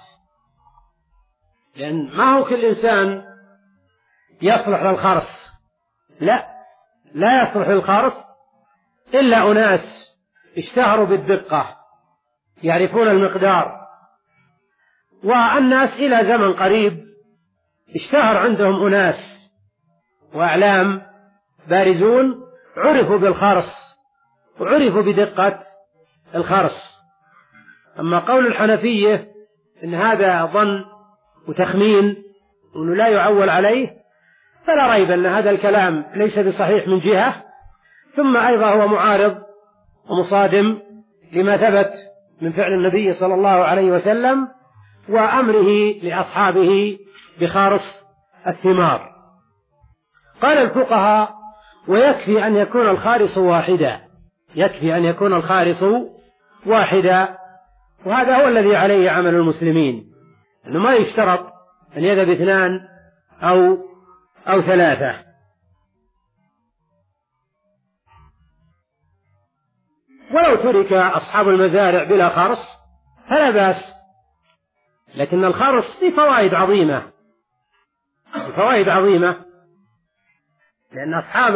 لأن ما هو كل إنسان يصلح للخرص، لا لا يصلح للخرص إلا أناس اشتهروا بالدقة يعرفون المقدار، والناس إلى زمن قريب اشتهر عندهم أناس وأعلام بارزون عرفوا بالخرص وعرفوا بدقة الخرص. أما قول الحنفية إن هذا ظن وتخمين وأنه لا يعول عليه فلا ريب أن هذا الكلام ليس بصحيح من جهة، ثم أيضا هو معارض ومصادم لما ثبت من فعل النبي صلى الله عليه وسلم وأمره لأصحابه بخارص الثمار. قال الفقهاء ويكفي أن يكون الخارص واحدا، يكفي أن يكون الخارص واحدا، وهذا هو الذي عليه عمل المسلمين، أنه ما يشترط أن يذهب اثنان أو أو ثلاثة. ولو ترك أصحاب المزارع بلا خرص فلا بأس، لكن الخرص فيه فوائد عظيمة، فوائد عظيمة، لأن أصحاب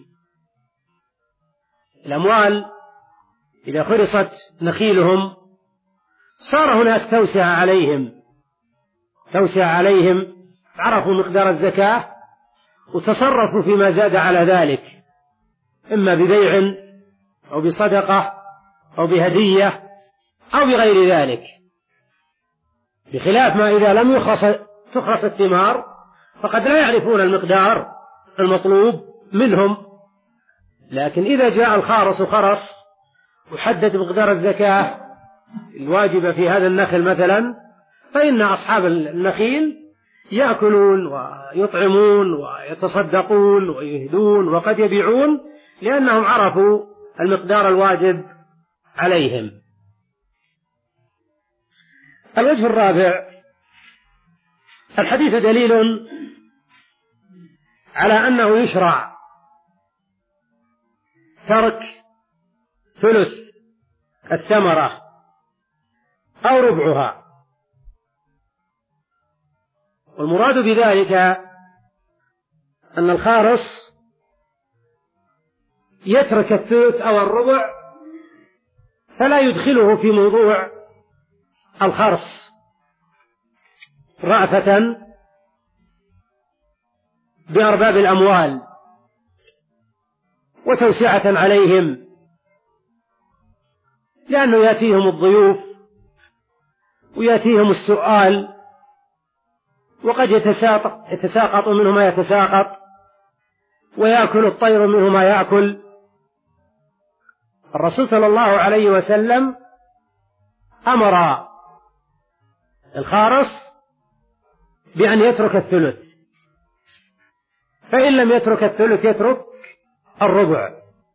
الأموال إذا خرصت نخيلهم صار هناك توسعة عليهم، توسعة عليهم، عرفوا مقدار الزكاة وتصرفوا فيما زاد على ذلك، إما ببيع أو بصدقة أو بهدية أو بغير ذلك، بخلاف ما إذا لم يخص تخرص الثمار فقد لا يعرفون المقدار المطلوب منهم. لكن إذا جاء الخارص وخرص وحدد مقدار الزكاة الواجبة في هذا النخل مثلا، فإن أصحاب النخيل يأكلون ويطعمون ويتصدقون ويهدون وقد يبيعون لأنهم عرفوا المقدار الواجب عليهم. الوجه الرابع: الحديث دليل على أنه يشرع ترك ثلث الثمرة أو ربعها، والمراد بذلك أن الخارص يترك الثلث أو الربع فلا يدخله في موضوع الخرص رأفة بأرباب الأموال وتوسعة عليهم، لأنه يأتيهم الضيوف ويأتيهم السؤال وقد يتساقط, يتساقط منه ما يتساقط ويأكل الطير منه ما يأكل. الرسول صلى الله عليه وسلم أمر الخارص بأن يترك الثلث، فإن لم يترك الثلث يترك الربع.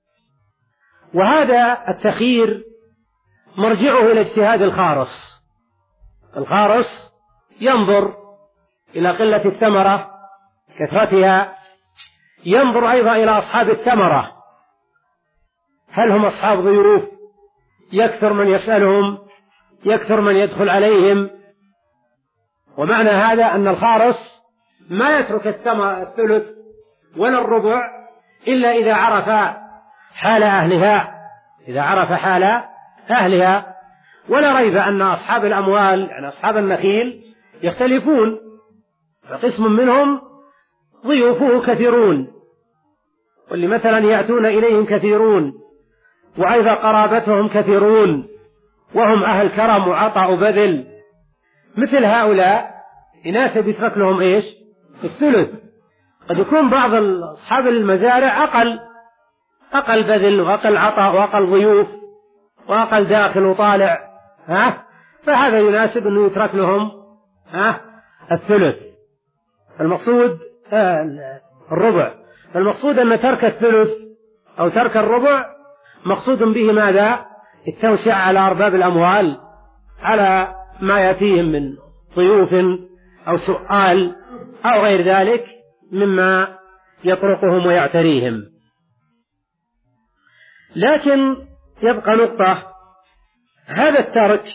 وهذا التخيير مرجعه إلى اجتهاد الخارص. الخارص ينظر إلى قلة الثمرة كثرتها، ينظر أيضا إلى أصحاب الثمرة، هل هم أصحاب ضيوف يكثر من يسألهم، يكثر من يدخل عليهم. ومعنى هذا أن الخارص ما يترك الثلث ولا الربع إلا إذا عرف حال أهلها، إذا عرف حال أهلها. ولا ريب أن أصحاب الأموال يعني أصحاب النخيل يختلفون، فقسم منهم ضيوفه كثيرون، واللي مثلا يأتون إليهم كثيرون، وأيضا قرابتهم كثيرون، وهم أهل كرم وعطاء وبذل. مثل هؤلاء يناسب يترك لهم إيش؟ الثلث. قد يكون بعض أصحاب المزارع أقل أقل بذل وأقل عطاء وأقل ضيوف وأقل داخل وطالع، ها؟ فهذا يناسب أنه يترك لهم ها؟ الثلث. المقصود الربع. المقصود أن ترك الثلث أو ترك الربع مقصود به ماذا؟ التوسعة على أرباب الأموال، على ما يأتيهم من ضيوف أو سؤال أو غير ذلك مما يطرقهم ويعتريهم. لكن يبقى نقطة، هذا الترك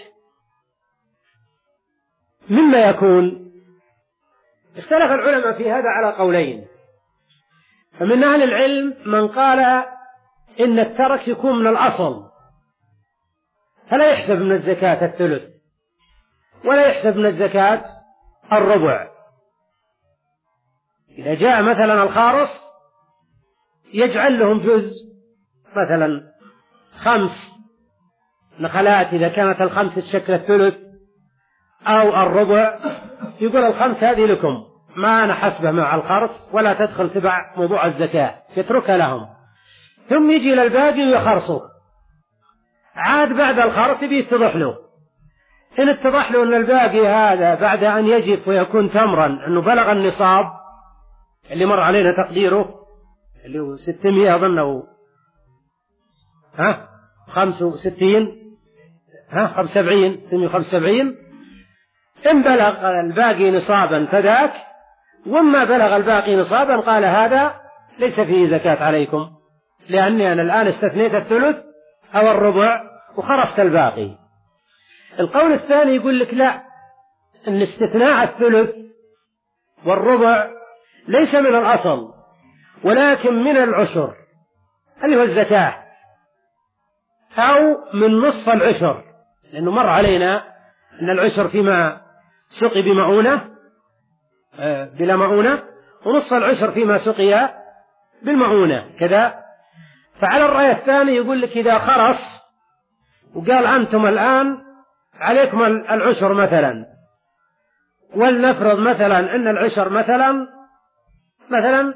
مما يكون؟ اختلف العلماء في هذا على قولين. فمن أهل العلم من قال إن الترك يكون من الأصل، فلا يحسب من الزكاة الثلث ولا يحسب من الزكاة الربع. إذا جاء مثلا الخارص يجعل لهم جزء، مثلا خمس نخلات إذا كانت الخمس تشكل الثلث أو الربع، يقول الخمس هذه لكم، ما أنا حسبه مع الخرص ولا تدخل تبع موضوع الزكاة، يتركها لهم. ثم يجي للباقي ويخرصه، عاد بعد الخرص بيتضح له، إن اتضح له أن الباقي هذا بعد أن يجف ويكون تمرا أنه بلغ النصاب اللي مر علينا تقديره اللي هو ستمائة أظنه ها خمسة وستين ها خمسة وسبعين ستمائة وخمسة وسبعين، إن بلغ الباقي نصابا فذاك، وما بلغ الباقي نصابا قال هذا ليس فيه زكاة عليكم، لأني أنا الآن استثنيت الثلث أو الربع وخرجت الباقي. القول الثاني يقول لك لا، أن استثناء الثلث والربع ليس من الأصل ولكن من العشر اللي هو الزكاة، أو من نصف العشر، لأنه مر علينا أن العشر فيما سقي بمعونة بلا معونة، ونصف العشر فيما سقي بالمعونة كذا. فعلى الرأي الثاني يقول لك إذا خرص وقال أنتم الآن عليكم العشر مثلا، ولنفرض مثلا أن العشر مثلا مثلا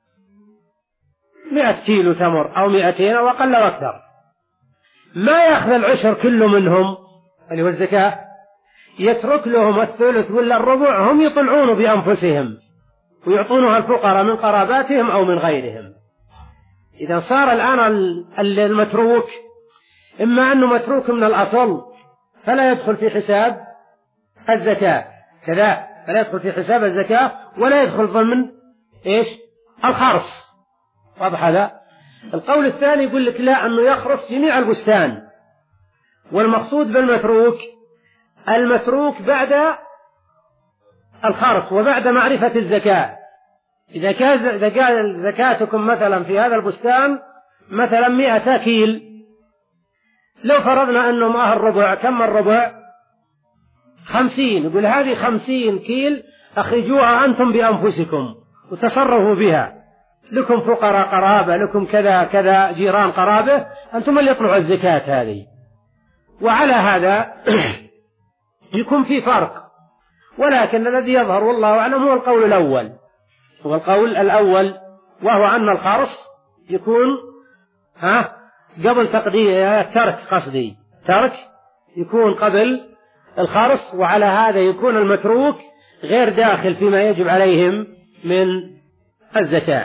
مئة كيلو تمر أو مئتين أو أقل وأكثر، ما يأخذ العشر كله منهم اللي هو الزكاة، يترك لهم الثلث ولا الربع، هم يطلعونه بأنفسهم ويعطونها الفقراء من قراباتهم أو من غيرهم. إذا صار الآن المتروك إما أنه متروك من الأصل فلا يدخل في حساب الزكاة كذا، فلا يدخل في حساب الزكاة ولا يدخل ضمن إيش الخرص. واضح هذا؟ القول الثاني يقول لك لا، أنه يخرص جميع البستان، والمقصود بالمتروك المتروك بعد الخرص وبعد معرفة الزكاة. إذا كان زكاتكم مثلا في هذا البستان مثلا مئة كيل، لو فرضنا أنه معه الربع، كم الربع؟ خمسين، يقول هذه خمسين كيل أخرجوها أنتم بأنفسكم وتصرفوا بها، لكم فقراء قرابة، لكم كذا كذا جيران قرابة، أنتم اللي يطلعوا الزكاة هذه. وعلى هذا يكون في فرق، ولكن الذي يظهر والله أعلم هو القول الأول، هو القول الأول، وهو أن الخرص يكون ها قبل تقدير ترك، قصدي ترك يكون قبل الخرص، وعلى هذا يكون المتروك غير داخل فيما يجب عليهم من الزكاة.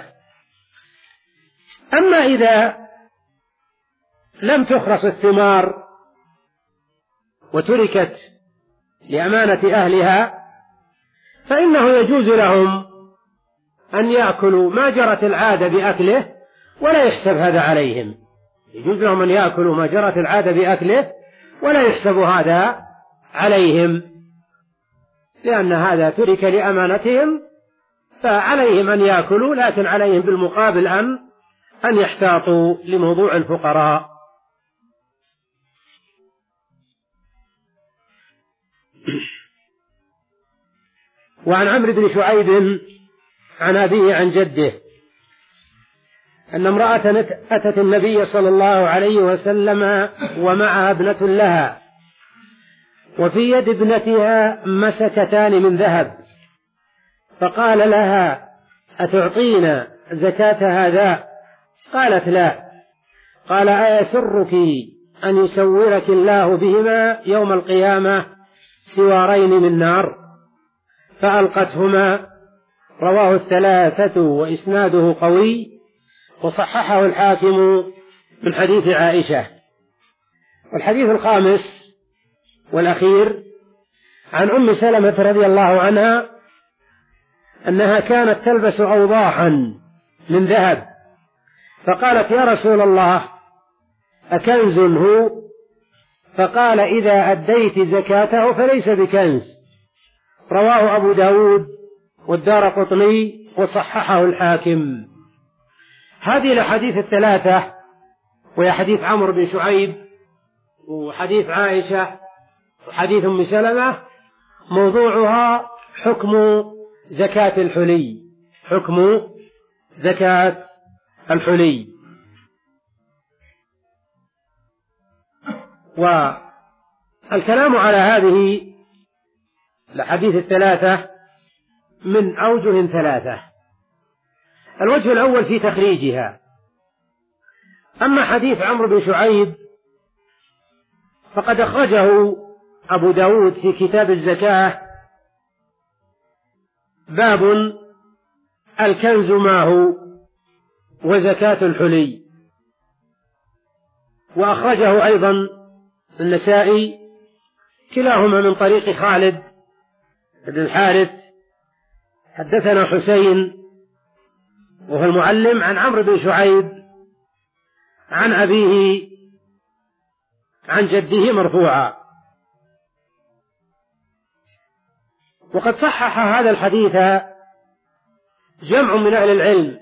أما إذا لم تخرص الثمار وتركت لأمانة أهلها فإنه يجوز لهم أن يأكلوا ما جرت العادة بأكله ولا يحسب هذا عليهم. يجوز لهم أن يأكلوا ما جرت العادة بأكله ولا يحسب هذا عليهم، لأن هذا ترك لأمانتهم فعليهم أن يأكلوا، لكن عليهم بالمقابل أن أن يحتاطوا لموضوع الفقراء. وعن عمرو بن شعيب عن أبيه عن جده أن امرأة أتت النبي صلى الله عليه وسلم ومعها ابنة لها، وفي يد ابنتها مسكتان من ذهب، فقال لها: أتعطين زكاة هذا؟ قالت: لا. قال: أيسرك أن يسورك الله بهما يوم القيامة سوارين من نار؟ فألقتهما. رواه الثلاثة وإسناده قوي، وصححه الحاكم من حديث عائشة. والحديث الخامس والأخير عن أم سلمة رضي الله عنها أنها كانت تلبس أوضاحا من ذهب، فقالت: يا رسول الله، أكنز هو؟ فقال: إذا أديت زكاته فليس بكنز. رواه أبو داود والدارقطني وصححه الحاكم. هذه الأحاديث الثلاثة، وهي حديث عمرو بن شعيب وحديث عائشة وحديث أم سلمة، موضوعها حكم زكاة الحلي، حكم زكاة الحلي. والكلام على هذه الأحاديث الثلاثة من أوجه ثلاثة. الوجه الأول في تخريجها. أما حديث عمرو بن شعيب فقد أخرجه أبو داود في كتاب الزكاة، باب الكنز ما هو وزكاة الحلي. وأخرجه أيضا النسائي، كلاهما من طريق خالد بن الحارث حدثنا حسين وهو المعلم عن عمرو بن شعيب عن أبيه عن جده مرفوعا. وقد صحح هذا الحديث جمع من أهل العلم،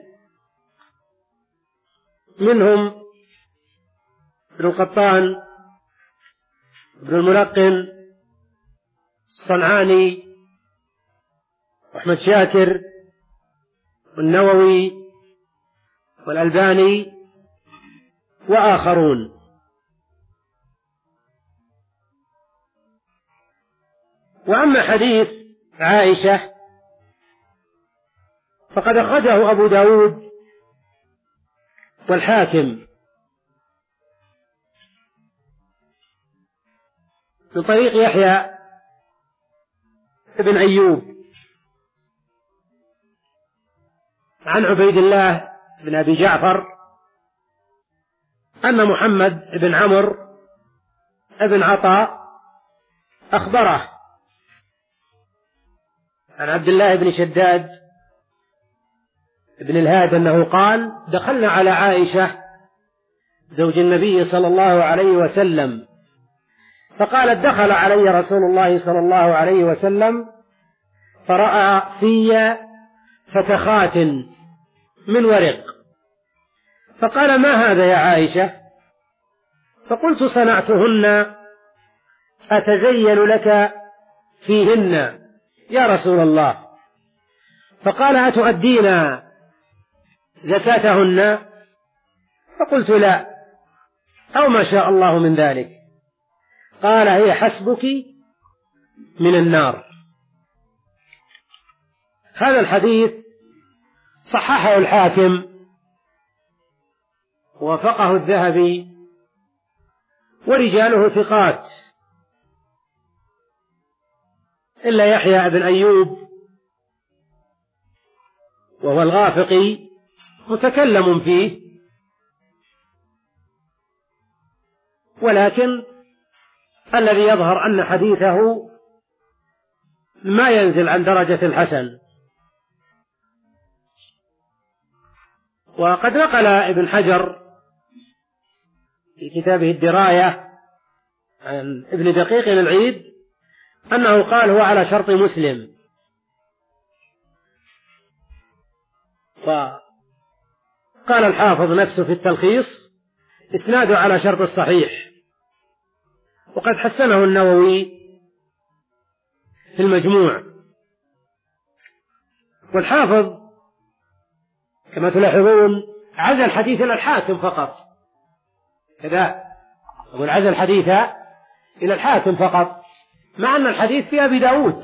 منهم ابن القطان، ابن الملقن، الصنعاني، وأحمد شاكر، والنووي، والألباني، وآخرون. وأما حديث عائشة فقد أخرجه أبو داود والحاكم من طريق يحيى بن أيوب عن عبيد الله بن أبي جعفر أن محمد بن عمرو بن عطاء أخبره عن عبد الله بن شداد بن الهاد أنه قال: دخلنا على عائشة زوج النبي صلى الله عليه وسلم فقالت: دخل علي رسول الله صلى الله عليه وسلم فرأى في فتخات من ورق، فقال: ما هذا يا عائشة؟ فقلت: صنعتهن أتزين لك فيهن يا رسول الله. فقال: أتؤدين زكاتهن؟ فقلت: لا، أو ما شاء الله من ذلك. قال: هي حسبك من النار. هذا الحديث صححه الحاكم ووافقه الذهبي ورجاله ثقات إلا يحيى بن أيوب وهو الغافقي متكلم فيه، ولكن الذي يظهر أن حديثه ما ينزل عن درجة الحسن. وقد نقل ابن حجر في كتابه الدراية عن ابن دقيق العيد أنه قال هو على شرط مسلم، وقال الحافظ نفسه في التلخيص إسناده على شرط الصحيح، وقد حسنه النووي في المجموع. والحافظ كما تلاحظون عزى الحديث إلى الحاكم فقط، كذا يقول عزى الحديث إلى الحاكم فقط، مع أن الحديث في أبي داود،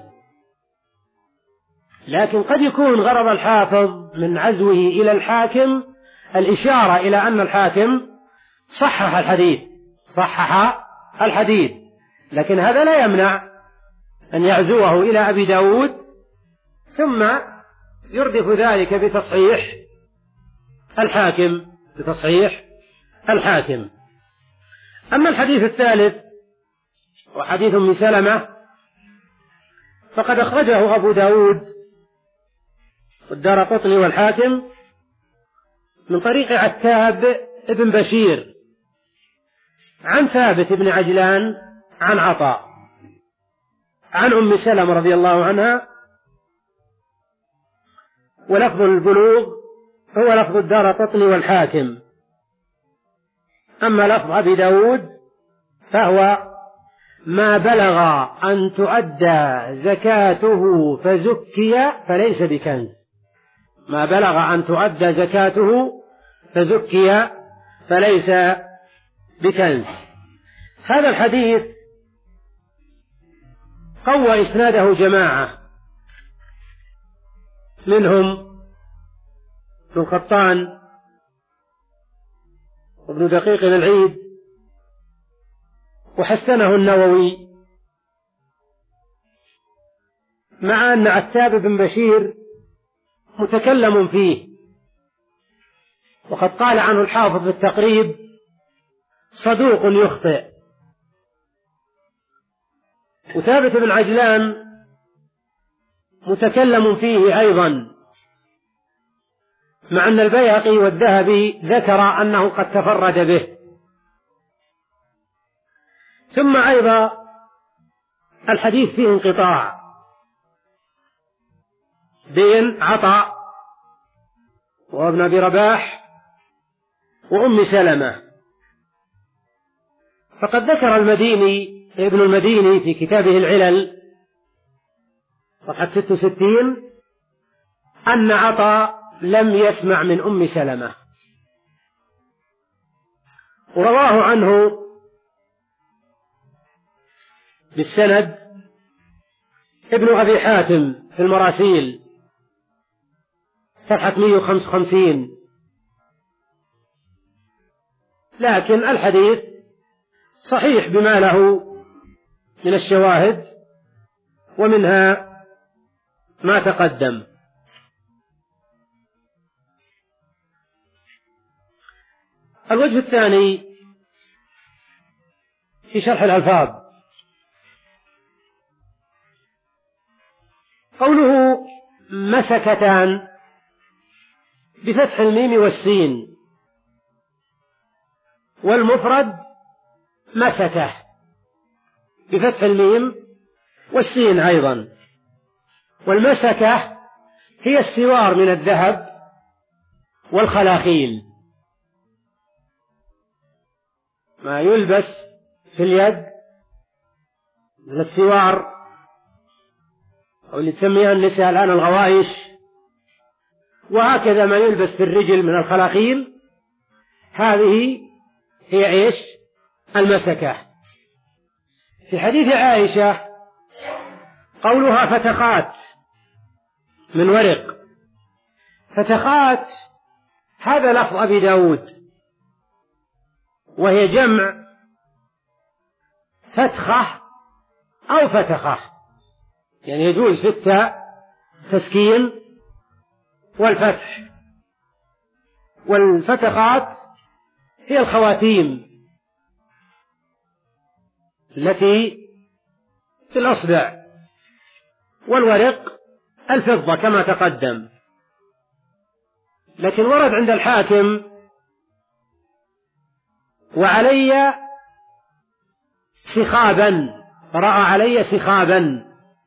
لكن قد يكون غرض الحافظ من عزوه إلى الحاكم الإشارة إلى أن الحاكم صحح الحديث صحح الحديث لكن هذا لا يمنع أن يعزوه إلى أبي داود ثم يردف ذلك بتصحيح الحاكم بتصحيح الحاكم. أما الحديث الثالث وحديث أم سلمة فقد أخرجه أبو داود والدارقطني والحاكم من طريق عتاب ابن بشير عن ثابت بن عجلان عن عطاء عن أم سلمة رضي الله عنها، ولفظ البلوغ هو لفظ الدارقطني والحاكم. أما لفظ أبي داود فهو ما بلغ أن تؤدى زكاته فزكي فليس بكنز، ما بلغ أن تؤدى زكاته فزكي فليس بكنز. هذا الحديث قوى إسناده جماعة منهم ابن القطان وابن دقيق العيد، وحسنه النووي، مع أن عتاب بن بشير متكلم فيه، وقد قال عنه الحافظ في التقريب صدوق يخطئ. وثابت بن عجلان متكلم فيه أيضا، مع أن البيهقي والذهبي ذكر أنه قد تفرد به. ثم أيضا الحديث فيه انقطاع بين عطاء وابن أبي رباح وأم سلمة. فقد ذكر المديني ابن المديني في كتابه العلل صفحة ستة وستين أن عطاء لم يسمع من أم سلمة، ورواه عنه بالسند ابن أبي حاتم في المراسيل صفحة مئة وخمسة وخمسين. لكن الحديث صحيح بما له من الشواهد، ومنها ما تقدم. الوجه الثاني في شرح الألفاظ، قوله مسكتان بفتح الميم والسين، والمفرد مسكة بفتح الميم والسين أيضا. والمسكة هي السوار من الذهب والخلاخيل، ما يلبس في اليد من السوار، أو اللي تسميها النساء الآن الغوائش، وهكذا ما يلبس في الرجل من الخلاخيل، هذه هي إيش؟ المسكة. في حديث عائشة قولها فتخات من ورق، فتخات هذا لفظ أبي داود، وهي جمع فتخة أو فتخة، يعني يجوز في التاء تسكين والفتح. والفتخات هي الخواتيم التي في الأصبع، والورق الفضة كما تقدم. لكن ورد عند الحاكم: وعلي سخابا، رأى علي سخابا.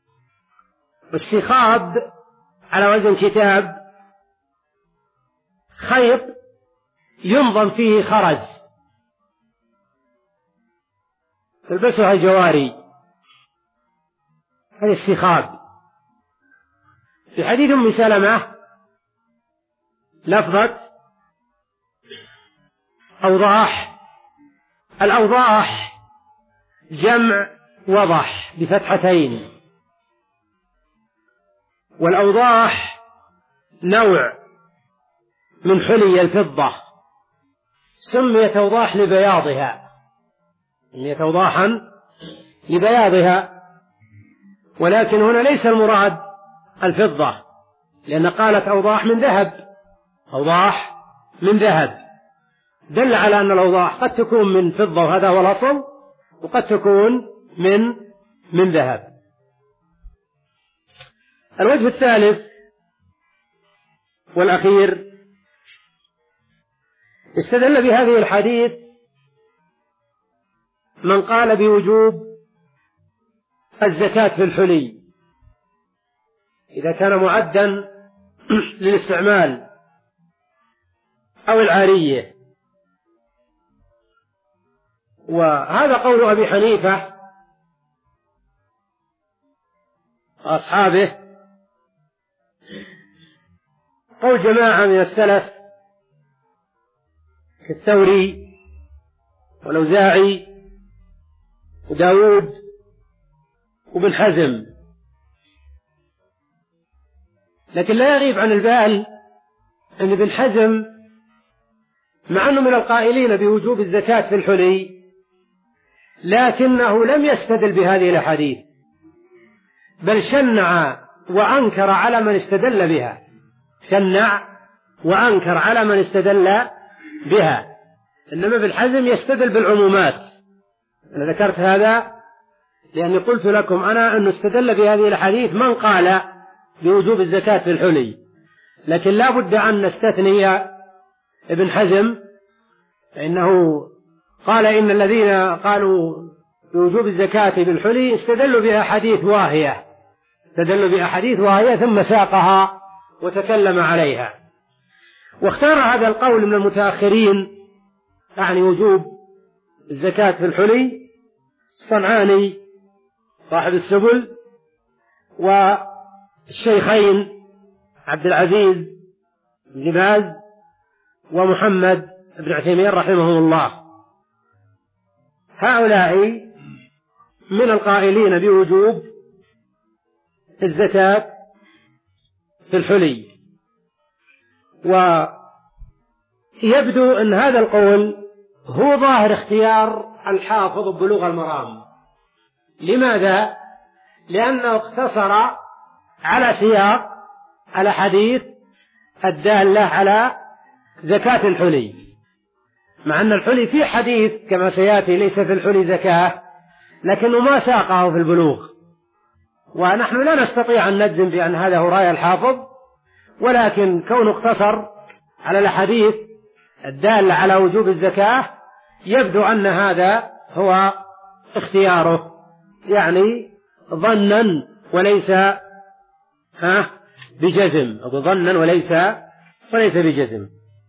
والسخاب على وزن كتاب خيط ينظم فيه خرز تلبسها الجواري، هذا السخاب. في حديث أم سلمة لفظة أوضاح. الأوضاح جمع وضح بفتحتين، والأوضاح نوع من حلي الفضة سميت أوضاح لبياضها، سميت أوضاحا لبياضها. ولكن هنا ليس المراد الفضة، لأن قالت أوضاح من ذهب، أوضاح من ذهب، دل على أن الأوضاح قد تكون من فضة وهذا هو الأصل، وقد تكون من من ذهب. الوجه الثالث والأخير استدل بهذه الحديث من قال بوجوب الزكاة في الحلي إذا كان معدا للاستعمال أو العارية. وهذا قول أبي حنيفة وأصحابه، قول جماعة من السلف كالثوري والأوزاعي وداود وابن حزم. لكن لا يغيب عن البال أن ابن حزم مع أنه من القائلين بوجوب الزكاة في الحلي، لكنه لم يستدل بهذه الأحاديث، بل شنع وأنكر على من استدل بها، شنع وأنكر على من استدل بها. إنما ابن حزم يستدل بالعمومات. أنا ذكرت هذا لأني قلت لكم أنا أن استدل بهذه الحديث من قال بوجوب الزكاة في الحلي، لكن لا بد أن نستثني ابن حزم، فإنه قال إن الذين قالوا بوجوب الزكاة في الحلي استدلوا بأحاديث واهية، استدلوا بأحاديث واهية ثم ساقها وتكلم عليها. واختار هذا القول من المتأخرين يعني وجوب الزكاة في الحلي الصنعاني صاحب السبل والشيخين عبد العزيز بن باز ومحمد بن عثيمين رحمهم الله. هؤلاء من القائلين بوجوب الزكاة في الحلي. ويبدو أن هذا القول هو ظاهر اختيار الحافظ ببلوغ المرام. لماذا؟ لأنه اقتصر على سياق الأحاديث الدالة على زكاة الحلي، مع أن الحلي في حديث كما سيأتي ليس في الحلي زكاة، لكنه ما ساقه في البلوغ. ونحن لا نستطيع أن نجزم بأن هذا هو رأي الحافظ، ولكن كونه اقتصر على الأحاديث الدالة على وجوب الزكاة يبدو أن هذا هو اختياره، يعني ظنا وليس ها بجزم، أو ظنا وليس وليس بجزم.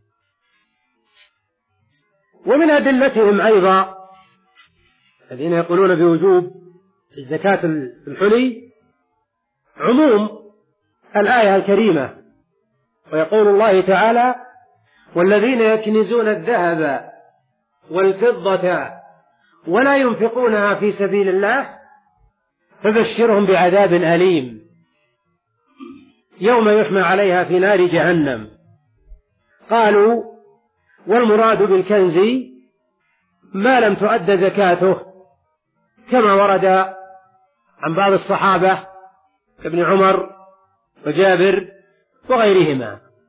ومن أدلتهم أيضا الذين يقولون بوجوب الزكاة في الحلي عموم الآية الكريمة، ويقول الله تعالى: والذين يكنزون الذهب والفضة ولا ينفقونها في سبيل الله فبشرهم بعذاب أليم يوم يحمى عليها في نار جهنم. قالوا: والمراد بالكنز ما لم تؤد زكاته، كما ورد عن بعض الصحابة كابن عمر وجابر وغيرهما.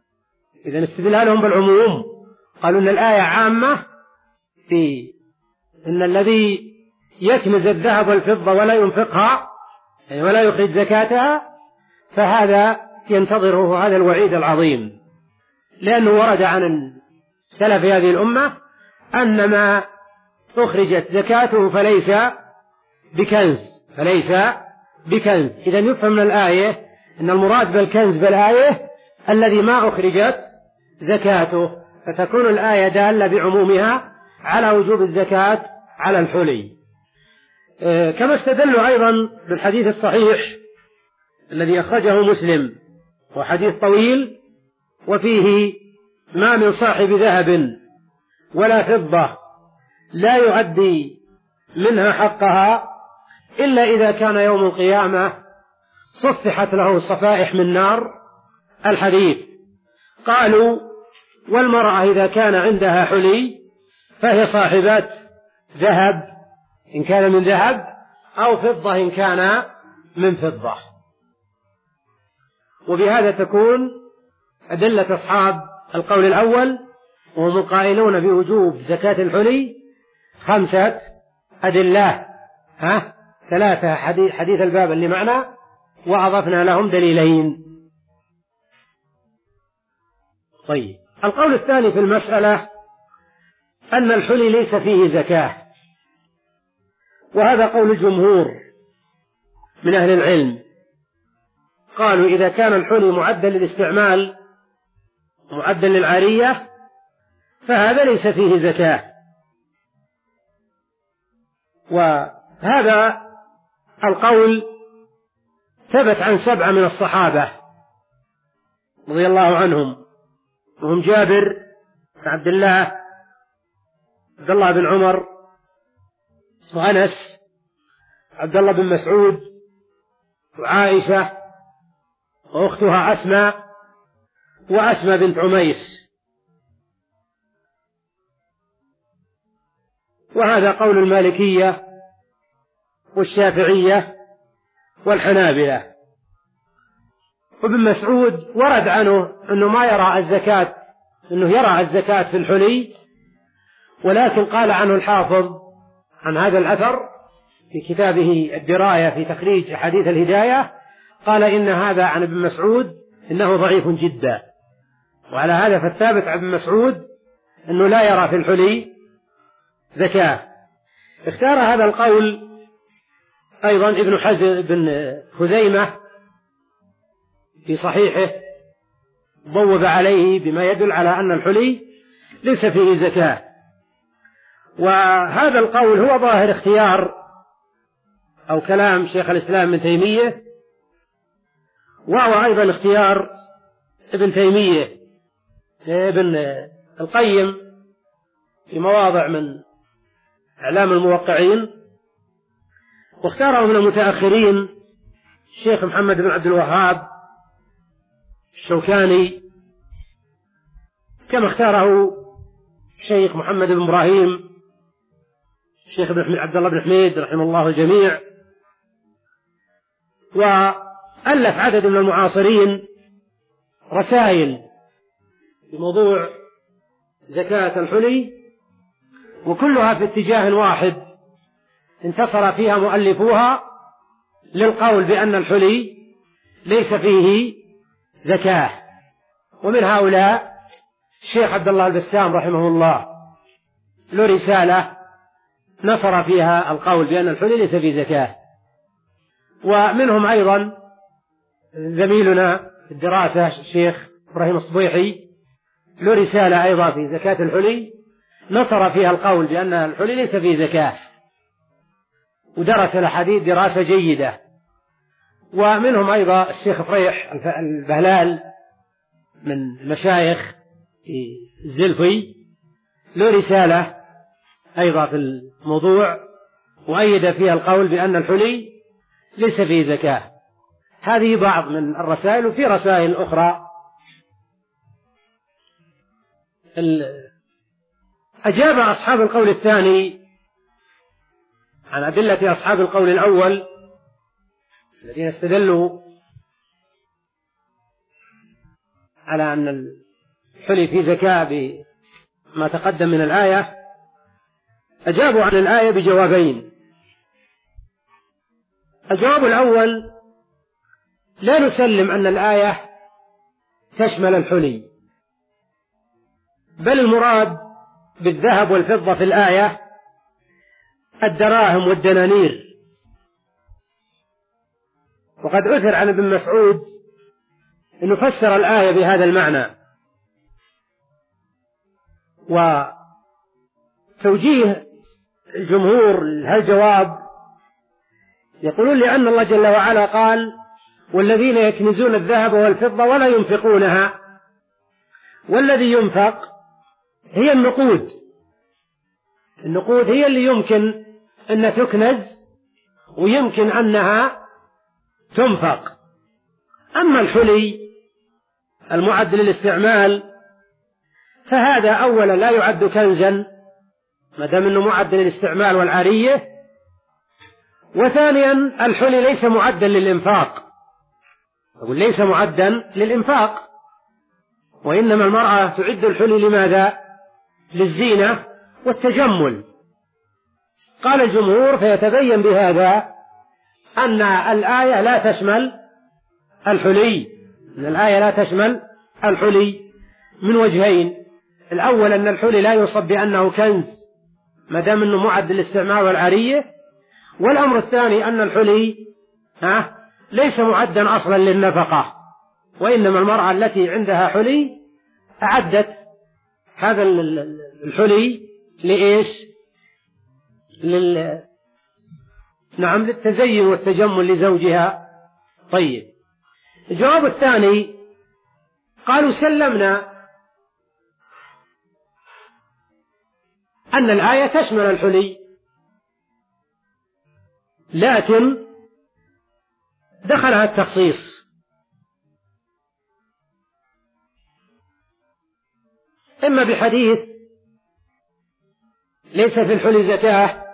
إذن استدلالهم بالعموم قالوا أن الآية عامة في أن الذي يكنز الذهب والفضة ولا ينفقها يعني ولا يخرج زكاتها فهذا ينتظره هذا الوعيد العظيم، لأنه ورد عن سلف هذه الأمة أن ما أخرجت زكاته فليس بكنز فليس بكنز. إذن يفهم من الآية أن المراد بالكنز بالآية الذي ما أخرجت زكاته، فتكون الآية دالة بعمومها على وجوب الزكاة على الحلي. كما استدلوا أيضا بالحديث الصحيح الذي أخرجه مسلم وحديث طويل وفيه ما من صاحب ذهب ولا فضة لا يؤدي منها حقها إلا إذا كان يوم القيامة صفحت له صفائح من نار الحديث. قالوا والمرأة إذا كان عندها حلي فهي صاحبة ذهب إن كان من ذهب أو فضة إن كان من فضة. وبهذا تكون أدلة أصحاب القول الأول وهم القائلون بوجوب زكاة الحلي خمسة أدلة ها ثلاثة حديث, حديث الباب اللي معنا وأضفنا لهم دليلين. طيب القول الثاني في المسألة أن الحلي ليس فيه زكاة، وهذا قول الجمهور من أهل العلم. قالوا إذا كان الحلي معدا للاستعمال معدا للعارية فهذا ليس فيه زكاة. وهذا القول ثبت عن سبعة من الصحابة رضي الله عنهم وهم جابر بن عبد الله عبد الله بن عمر وأنس عبد الله بن مسعود وعائشة وأختها أسماء وأسماء بنت عميس. وهذا قول المالكية والشافعية والحنابلة. وابن مسعود ورد عنه أنه ما يرى الزكاة أنه يرى الزكاة في الحلي، ولكن قال عنه الحافظ عن هذا الأثر في كتابه الدراية في تخريج أحاديث الهداية قال إن هذا عن ابن مسعود إنه ضعيف جدا. وعلى هذا فالثابت عن ابن مسعود أنه لا يرى في الحلي زكاة. اختار هذا القول أيضا ابن حزم بن خزيمة في صحيحه، ضوب عليه بما يدل على أن الحلي ليس فيه زكاة. وهذا القول هو ظاهر اختيار أو كلام شيخ الإسلام ابن تيمية، وهو أيضا اختيار ابن تيمية ابن القيم في مواضع من إعلام الموقعين، واختاره من المتأخرين الشيخ محمد بن عبد الوهاب الشوكاني، كما اختاره الشيخ محمد بن إبراهيم الشيخ بن عبد الله بن حميد رحمه الله الجميع. وألف عدد من المعاصرين رسائل في موضوع زكاة الحلي، وكلها في اتجاه واحد انتصر فيها مؤلفوها للقول بأن الحلي ليس فيه زكاة. ومن هؤلاء الشيخ عبد الله البسام رحمه الله له رسالة نصر فيها القول بأن الحلي ليس فيه زكاة. ومنهم أيضا زميلنا في الدراسة الشيخ إبراهيم الصبيحي له رسالة أيضا في زكاة الحلي نصر فيها القول بأن الحلي ليس فيه زكاة، ودرس الحديث دراسة جيدة. ومنهم أيضا الشيخ فريح البهلال من المشايخ في الزلفي له رسالة أيضا في الموضوع وأيد فيها القول بأن الحلي ليس فيه زكاة. هذه بعض من الرسائل، وفي رسائل أخرى. أجاب أصحاب القول الثاني عن أدلة أصحاب القول الأول الذين استدلوا على أن الحلي في زكاة بما تقدم من الآية، أجابوا عن الآية بجوابين. الجواب الأول: لا نسلم أن الآية تشمل الحلي، بل المراد بالذهب والفضة في الآية الدراهم والدنانير. وقد أثر عن ابن مسعود أنه فسر الآية بهذا المعنى. وتوجيه الجمهور لهالجواب يقولون لأن الله جل وعلا قال: والذين يكنزون الذهب والفضة ولا ينفقونها. والذي ينفق هي النقود، النقود هي اللي يمكن أن تكنز ويمكن أنها تنفق. أما الحلي المعد للاستعمال فهذا أولا لا يعد كنزا ما دام أنه معد للاستعمال والعارية، وثانيا الحلي ليس معدا للإنفاق، أقول ليس معدا للإنفاق، وإنما المرأة تعد الحلي لماذا؟ للزينة والتجمل. قال الجمهور: فيتبين بهذا أن الآية لا تشمل الحلي، أن الآية لا تشمل الحلي من وجهين: الأول أن الحلي لا يوصف بأنه كنز ما دام أنه معد للاستعمال والعارية، والأمر الثاني أن الحلي ها ليس معدا أصلا للنفقة، وإنما المرأة التي عندها حلي أعدت هذا الحلي لإيش؟ لل... نعم للتزين والتجمل لزوجها. طيب، الجواب الثاني قالوا: سلمنا أن الآية تشمل الحلي، لكن دخلها التخصيص، إما بحديث ليس في الحلي زكاة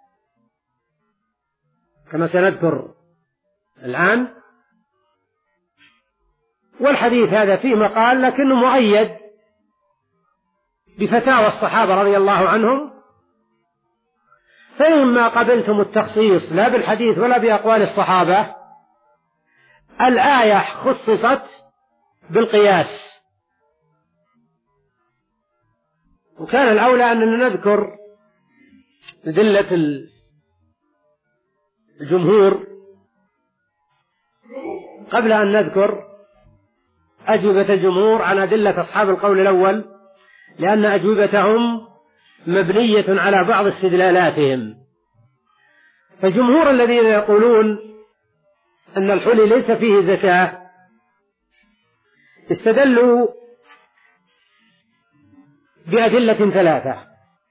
كما سنذكر الآن، والحديث هذا فيه مقال لكنه مؤيد بفتاوى الصحابة رضي الله عنهم. فإما قبلتم التخصيص لا بالحديث ولا بأقوال الصحابة، الآية خصصت بالقياس، وكان الأولى أننا نذكر أدلة الجمهور قبل أن نذكر أجوبة الجمهور عن أدلة أصحاب القول الأول، لأن أجوبتهم مبنية على بعض استدلالاتهم. فجمهور الذين يقولون أن الحلي ليس فيه زكاة استدلوا بأدلة ثلاثة.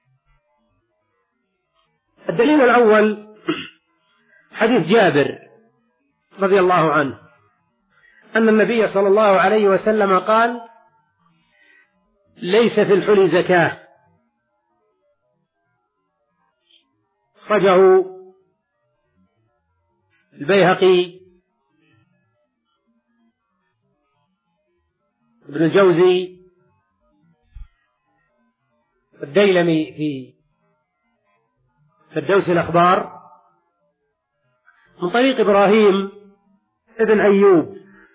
الدليل الأول حديث جابر رضي الله عنه أن النبي صلى الله عليه وسلم قال: ليس في الحلي زكاة، أخرجه البيهقي، ابن الجوزي، الديلمي في فردوس الأخبار من طريق إبراهيم ابن أيوب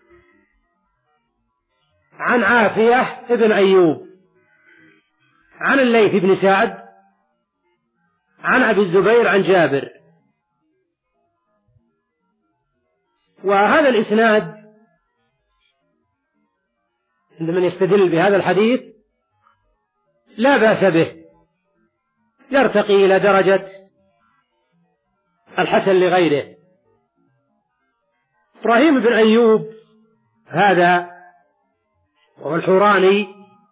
عن عافية ابن أيوب عن الليث بن سعد عن أبي الزبير عن جابر. وهذا الإسناد عندما يستدل بهذا الحديث لا بأس به، يرتقي إلى درجة الحسن لغيره. إبراهيم بن أيوب هذا وهو الحوراني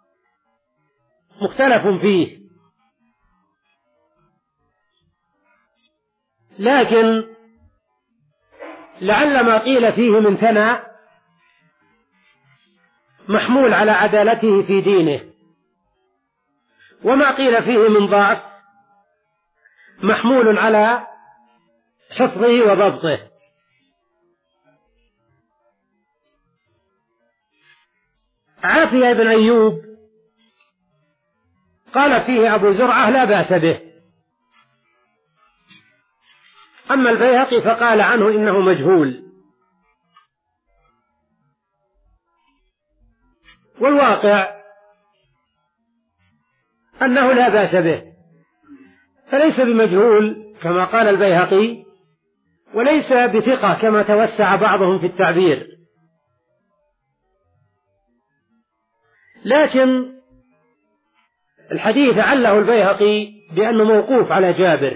مختلف فيه، لكن لعل ما قيل فيه من ثنى محمول على عدالته في دينه، وما قيل فيه من ضعف محمول على حفظه وضبطه. عافية بن أيوب قال فيه أبو زرعة لا بأس به. أما البيهقي فقال عنه إنه مجهول. والواقع أنه لا بأس به، فليس بمجهول كما قال البيهقي، وليس بثقة كما توسع بعضهم في التعبير، لكن الحديث عله البيهقي بأنه موقوف على جابر،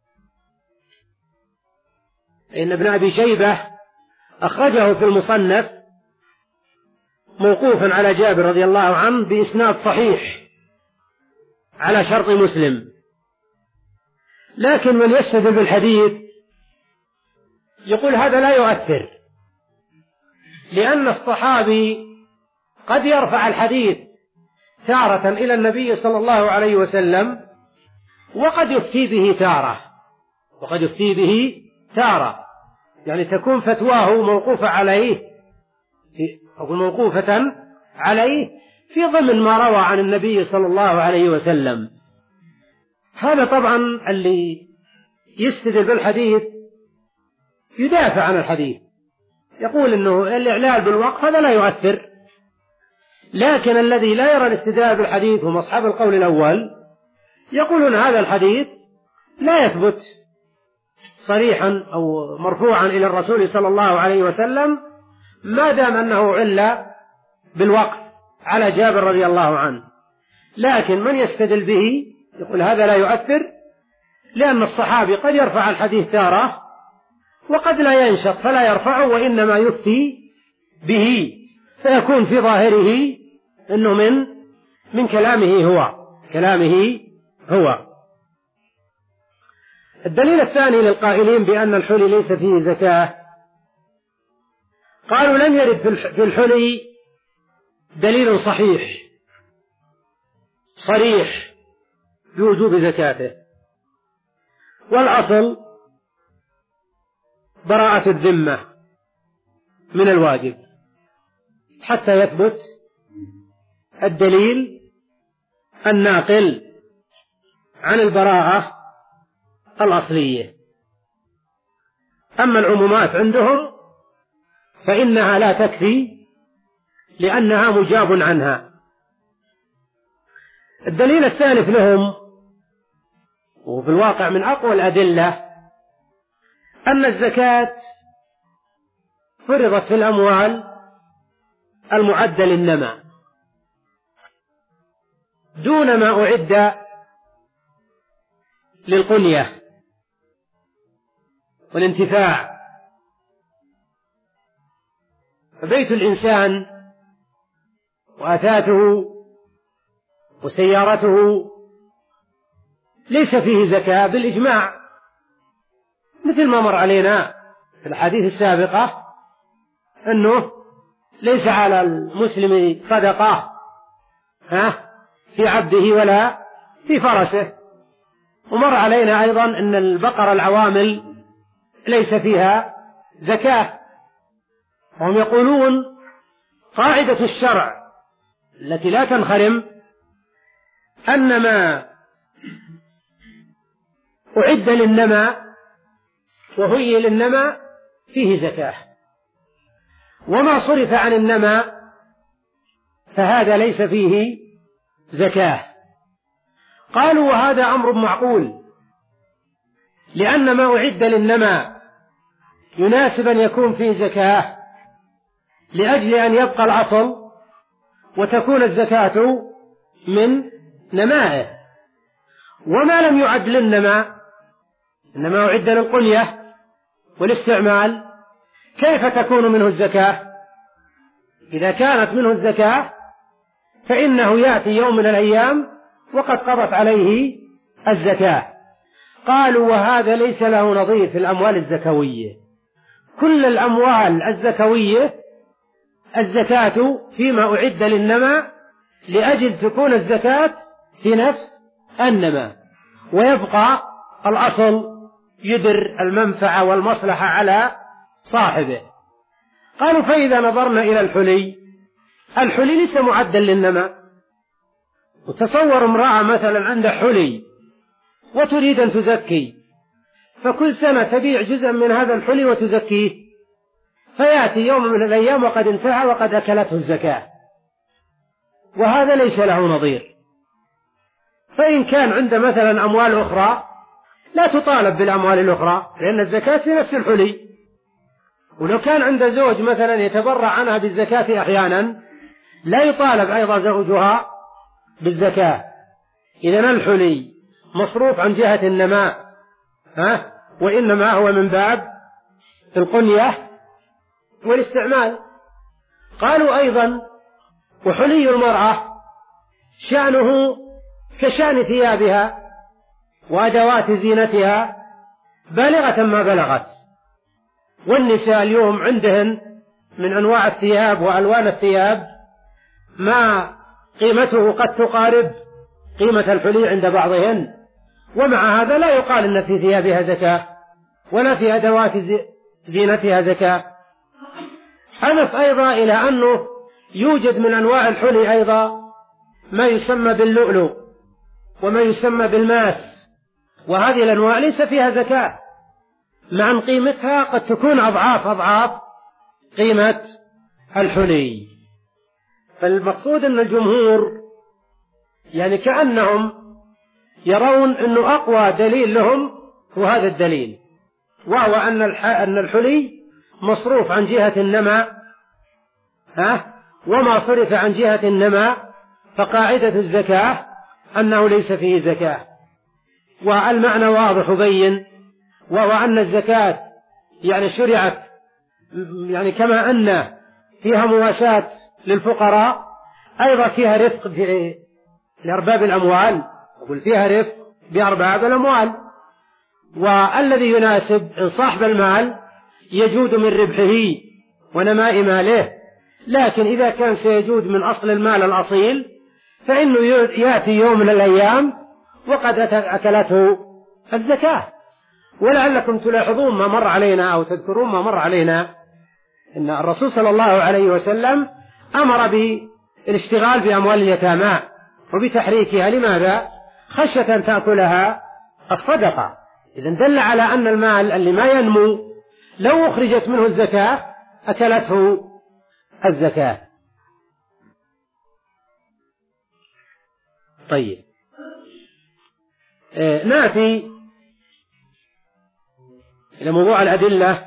إن ابن أبي شيبة أخرجه في المصنف موقوفا على جابر رضي الله عنه بإسناد صحيح على شرط مسلم. لكن من يستدل بالحديث يقول هذا لا يؤثر، لأن الصحابي قد يرفع الحديث تارة إلى النبي صلى الله عليه وسلم، وقد يفتي به تارة وقد يفتي به تارة يعني تكون فتواه موقوفة عليه أو موقوفة عليه في ضمن ما روى عن النبي صلى الله عليه وسلم. هذا طبعا اللي يستدل بالحديث يدافع عن الحديث، يقول إنه الإعلال بالوقف هذا لا يؤثر. لكن الذي لا يرى الاستدلال بالحديث هم أصحاب القول الأول، يقولون هذا الحديث لا يثبت صريحا أو مرفوعا إلى الرسول صلى الله عليه وسلم ما دام أنه عل بالوقف على جابر رضي الله عنه. لكن من يستدل به يقول هذا لا يؤثر، لأن الصحابي قد يرفع الحديث تارة وقد لا ينشط فلا يرفعه، وإنما يفتي به، فيكون في ظاهره أنه من من كلامه هو كلامه هو الدليل الثاني للقائلين بأن الحلي ليس فيه زكاة، قالوا لم يرد في الحلي دليل صحيح صريح بوجوب زكاته، والأصل براءة الذمة من الواجب حتى يثبت الدليل الناقل عن البراءة الأصلية. أما العمومات عندهم فإنها لا تكفي لأنها مجاب عنها. الدليل الثالث لهم وفي الواقع من أقوى الأدلة أن الزكاة فرضت في الأموال المعدة للنماء دون ما أعد للقنية والانتفاع. فبيت الإنسان وأثاثه وسيارته ليس فيه زكاة بالإجماع، مثل ما مر علينا في الحديث السابقة أنه ليس على المسلم صدقة ها في عبده ولا في فرسه. ومر علينا أيضا أن البقرة العوامل ليس فيها زكاة. وهم يقولون قاعدة الشرع التي لا تنخرم أن ما أعد للنماء وهي للنماء فيه زكاة، وما صرف عن النماء فهذا ليس فيه زكاة. قالوا وهذا أمر معقول، لأن ما أعد للنماء يناسب أن يكون فيه زكاة لأجل أن يبقى الأصل وتكون الزكاة من نمائه. وما لم يعد للنماء إنما أعد للقنية والاستعمال، كيف تكون منه الزكاة؟ إذا كانت منه الزكاة فإنه يأتي يوم من الأيام وقد قضت عليه الزكاة. قالوا وهذا ليس له نظير في الأموال الزكوية. كل الأموال الزكوية الزكاة فيما أعد للنماء لأجل تكون الزكاة في نفس النماء، ويبقى الأصل يدر المنفعة والمصلحة على صاحبه. قالوا فإذا نظرنا إلى الحلي، الحلي ليس معدا للنماء وتصور امرأة مثلا عندها حلي وتريد أن تزكي، فكل سنة تبيع جزءا من هذا الحلي وتزكيه، فيأتي يوم من الأيام وقد انتهى وقد أكلته الزكاة، وهذا ليس له نظير. فإن كان عنده مثلا أموال أخرى لا تطالب بالأموال الأخرى، لأن الزكاة في نفس الحلي. ولو كان عنده زوج مثلا يتبرع عنها بالزكاة أحيانا لا يطالب أيضا زوجها بالزكاة. إذن الحلي مصروف عن جهة النماء، ها؟ وإنما هو من باب القنية والاستعمال. قالوا أيضا وحلي المرأة شأنه كشأن ثيابها وأدوات زينتها بالغة ما بلغت. والنساء اليوم عندهن من أنواع الثياب وألوان الثياب ما قيمته قد تقارب قيمة الحلي عند بعضهن، ومع هذا لا يقال إن في ثيابها زكاة ولا في أدوات زينتها زكاة. أضف أيضا إلى أنه يوجد من أنواع الحلي أيضا ما يسمى باللؤلؤ وما يسمى بالماس، وهذه الأنواع ليس فيها زكاة، مع أن قيمتها قد تكون أضعاف أضعاف قيمة الحلي. فالمقصود أن الجمهور يعني كأنهم يرون أنه أقوى دليل لهم هو هذا الدليل، وهو أن أن الحلي مصروف عن جهة النماء، ها؟ وما صرف عن جهة النماء فقاعدة الزكاة أنه ليس فيه زكاة. والمعنى واضح وبين، وهو أن الزكاة يعني شرعت يعني كما أن فيها مواساة للفقراء أيضا فيها رفق لأرباب الأموال، أقول فيها رفق بأرباب الأموال. والذي يناسب إن صاحب المال يجود من ربحه ونماء ماله، لكن إذا كان سيجود من أصل المال الأصيل فإنه يأتي يوم من الأيام وقد أكلته الزكاة. ولعلكم تلاحظون ما مر علينا أو تذكرون ما مر علينا إن الرسول صلى الله عليه وسلم أمر بالاشتغال بأموال اليتامى وبتحريكها. لماذا؟ خشية أن تأكلها الصدقة. إذن دل على أن المال اللي ما ينمو لو أخرجت منه الزكاة أكلته الزكاة. طيب، آه نأتي إلى موضوع الأدلة.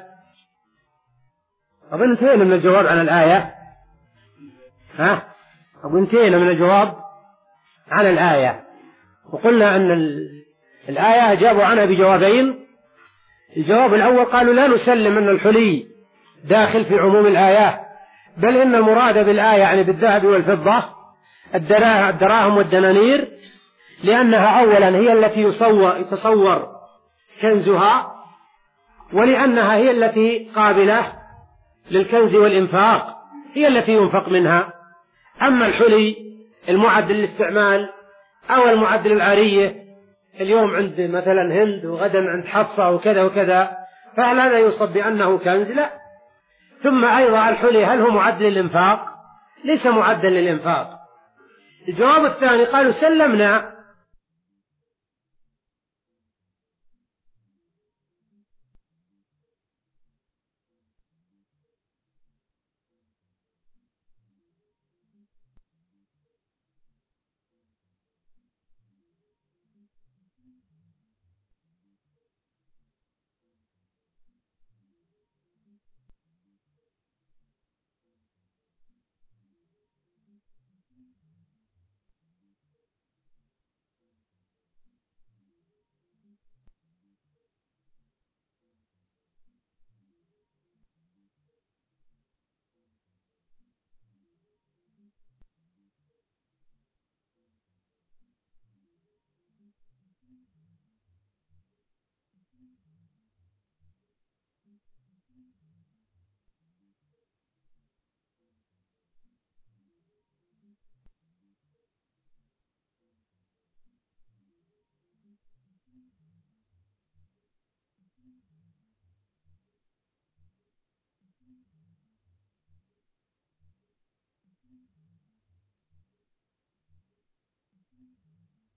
أظن انتهينا من الجواب عن الآية، ها؟ أظن انتهينا من الجواب عن الآية، وقلنا أن الآية أجابوا عنها بجوابين. الجواب الأول قالوا لا نسلم أن الحلي داخل في عموم الآية، بل إن المراد بالآية يعني بالذهب والفضة الدراهم والدنانير، لأنها أولا هي التي يصور, يتصور كنزها، ولأنها هي التي قابلة للكنز والإنفاق، هي التي ينفق منها. أما الحلي المعد للاستعمال أو المعد للعارية، اليوم عند مثلا هند وغدا عند حفصة وكذا وكذا، فهل هذا يوصف بأنه كنز؟ لا. ثم أيضا الحلي هل هو معد للإنفاق؟ ليس معدا للإنفاق. الجواب الثاني قالوا سلمنا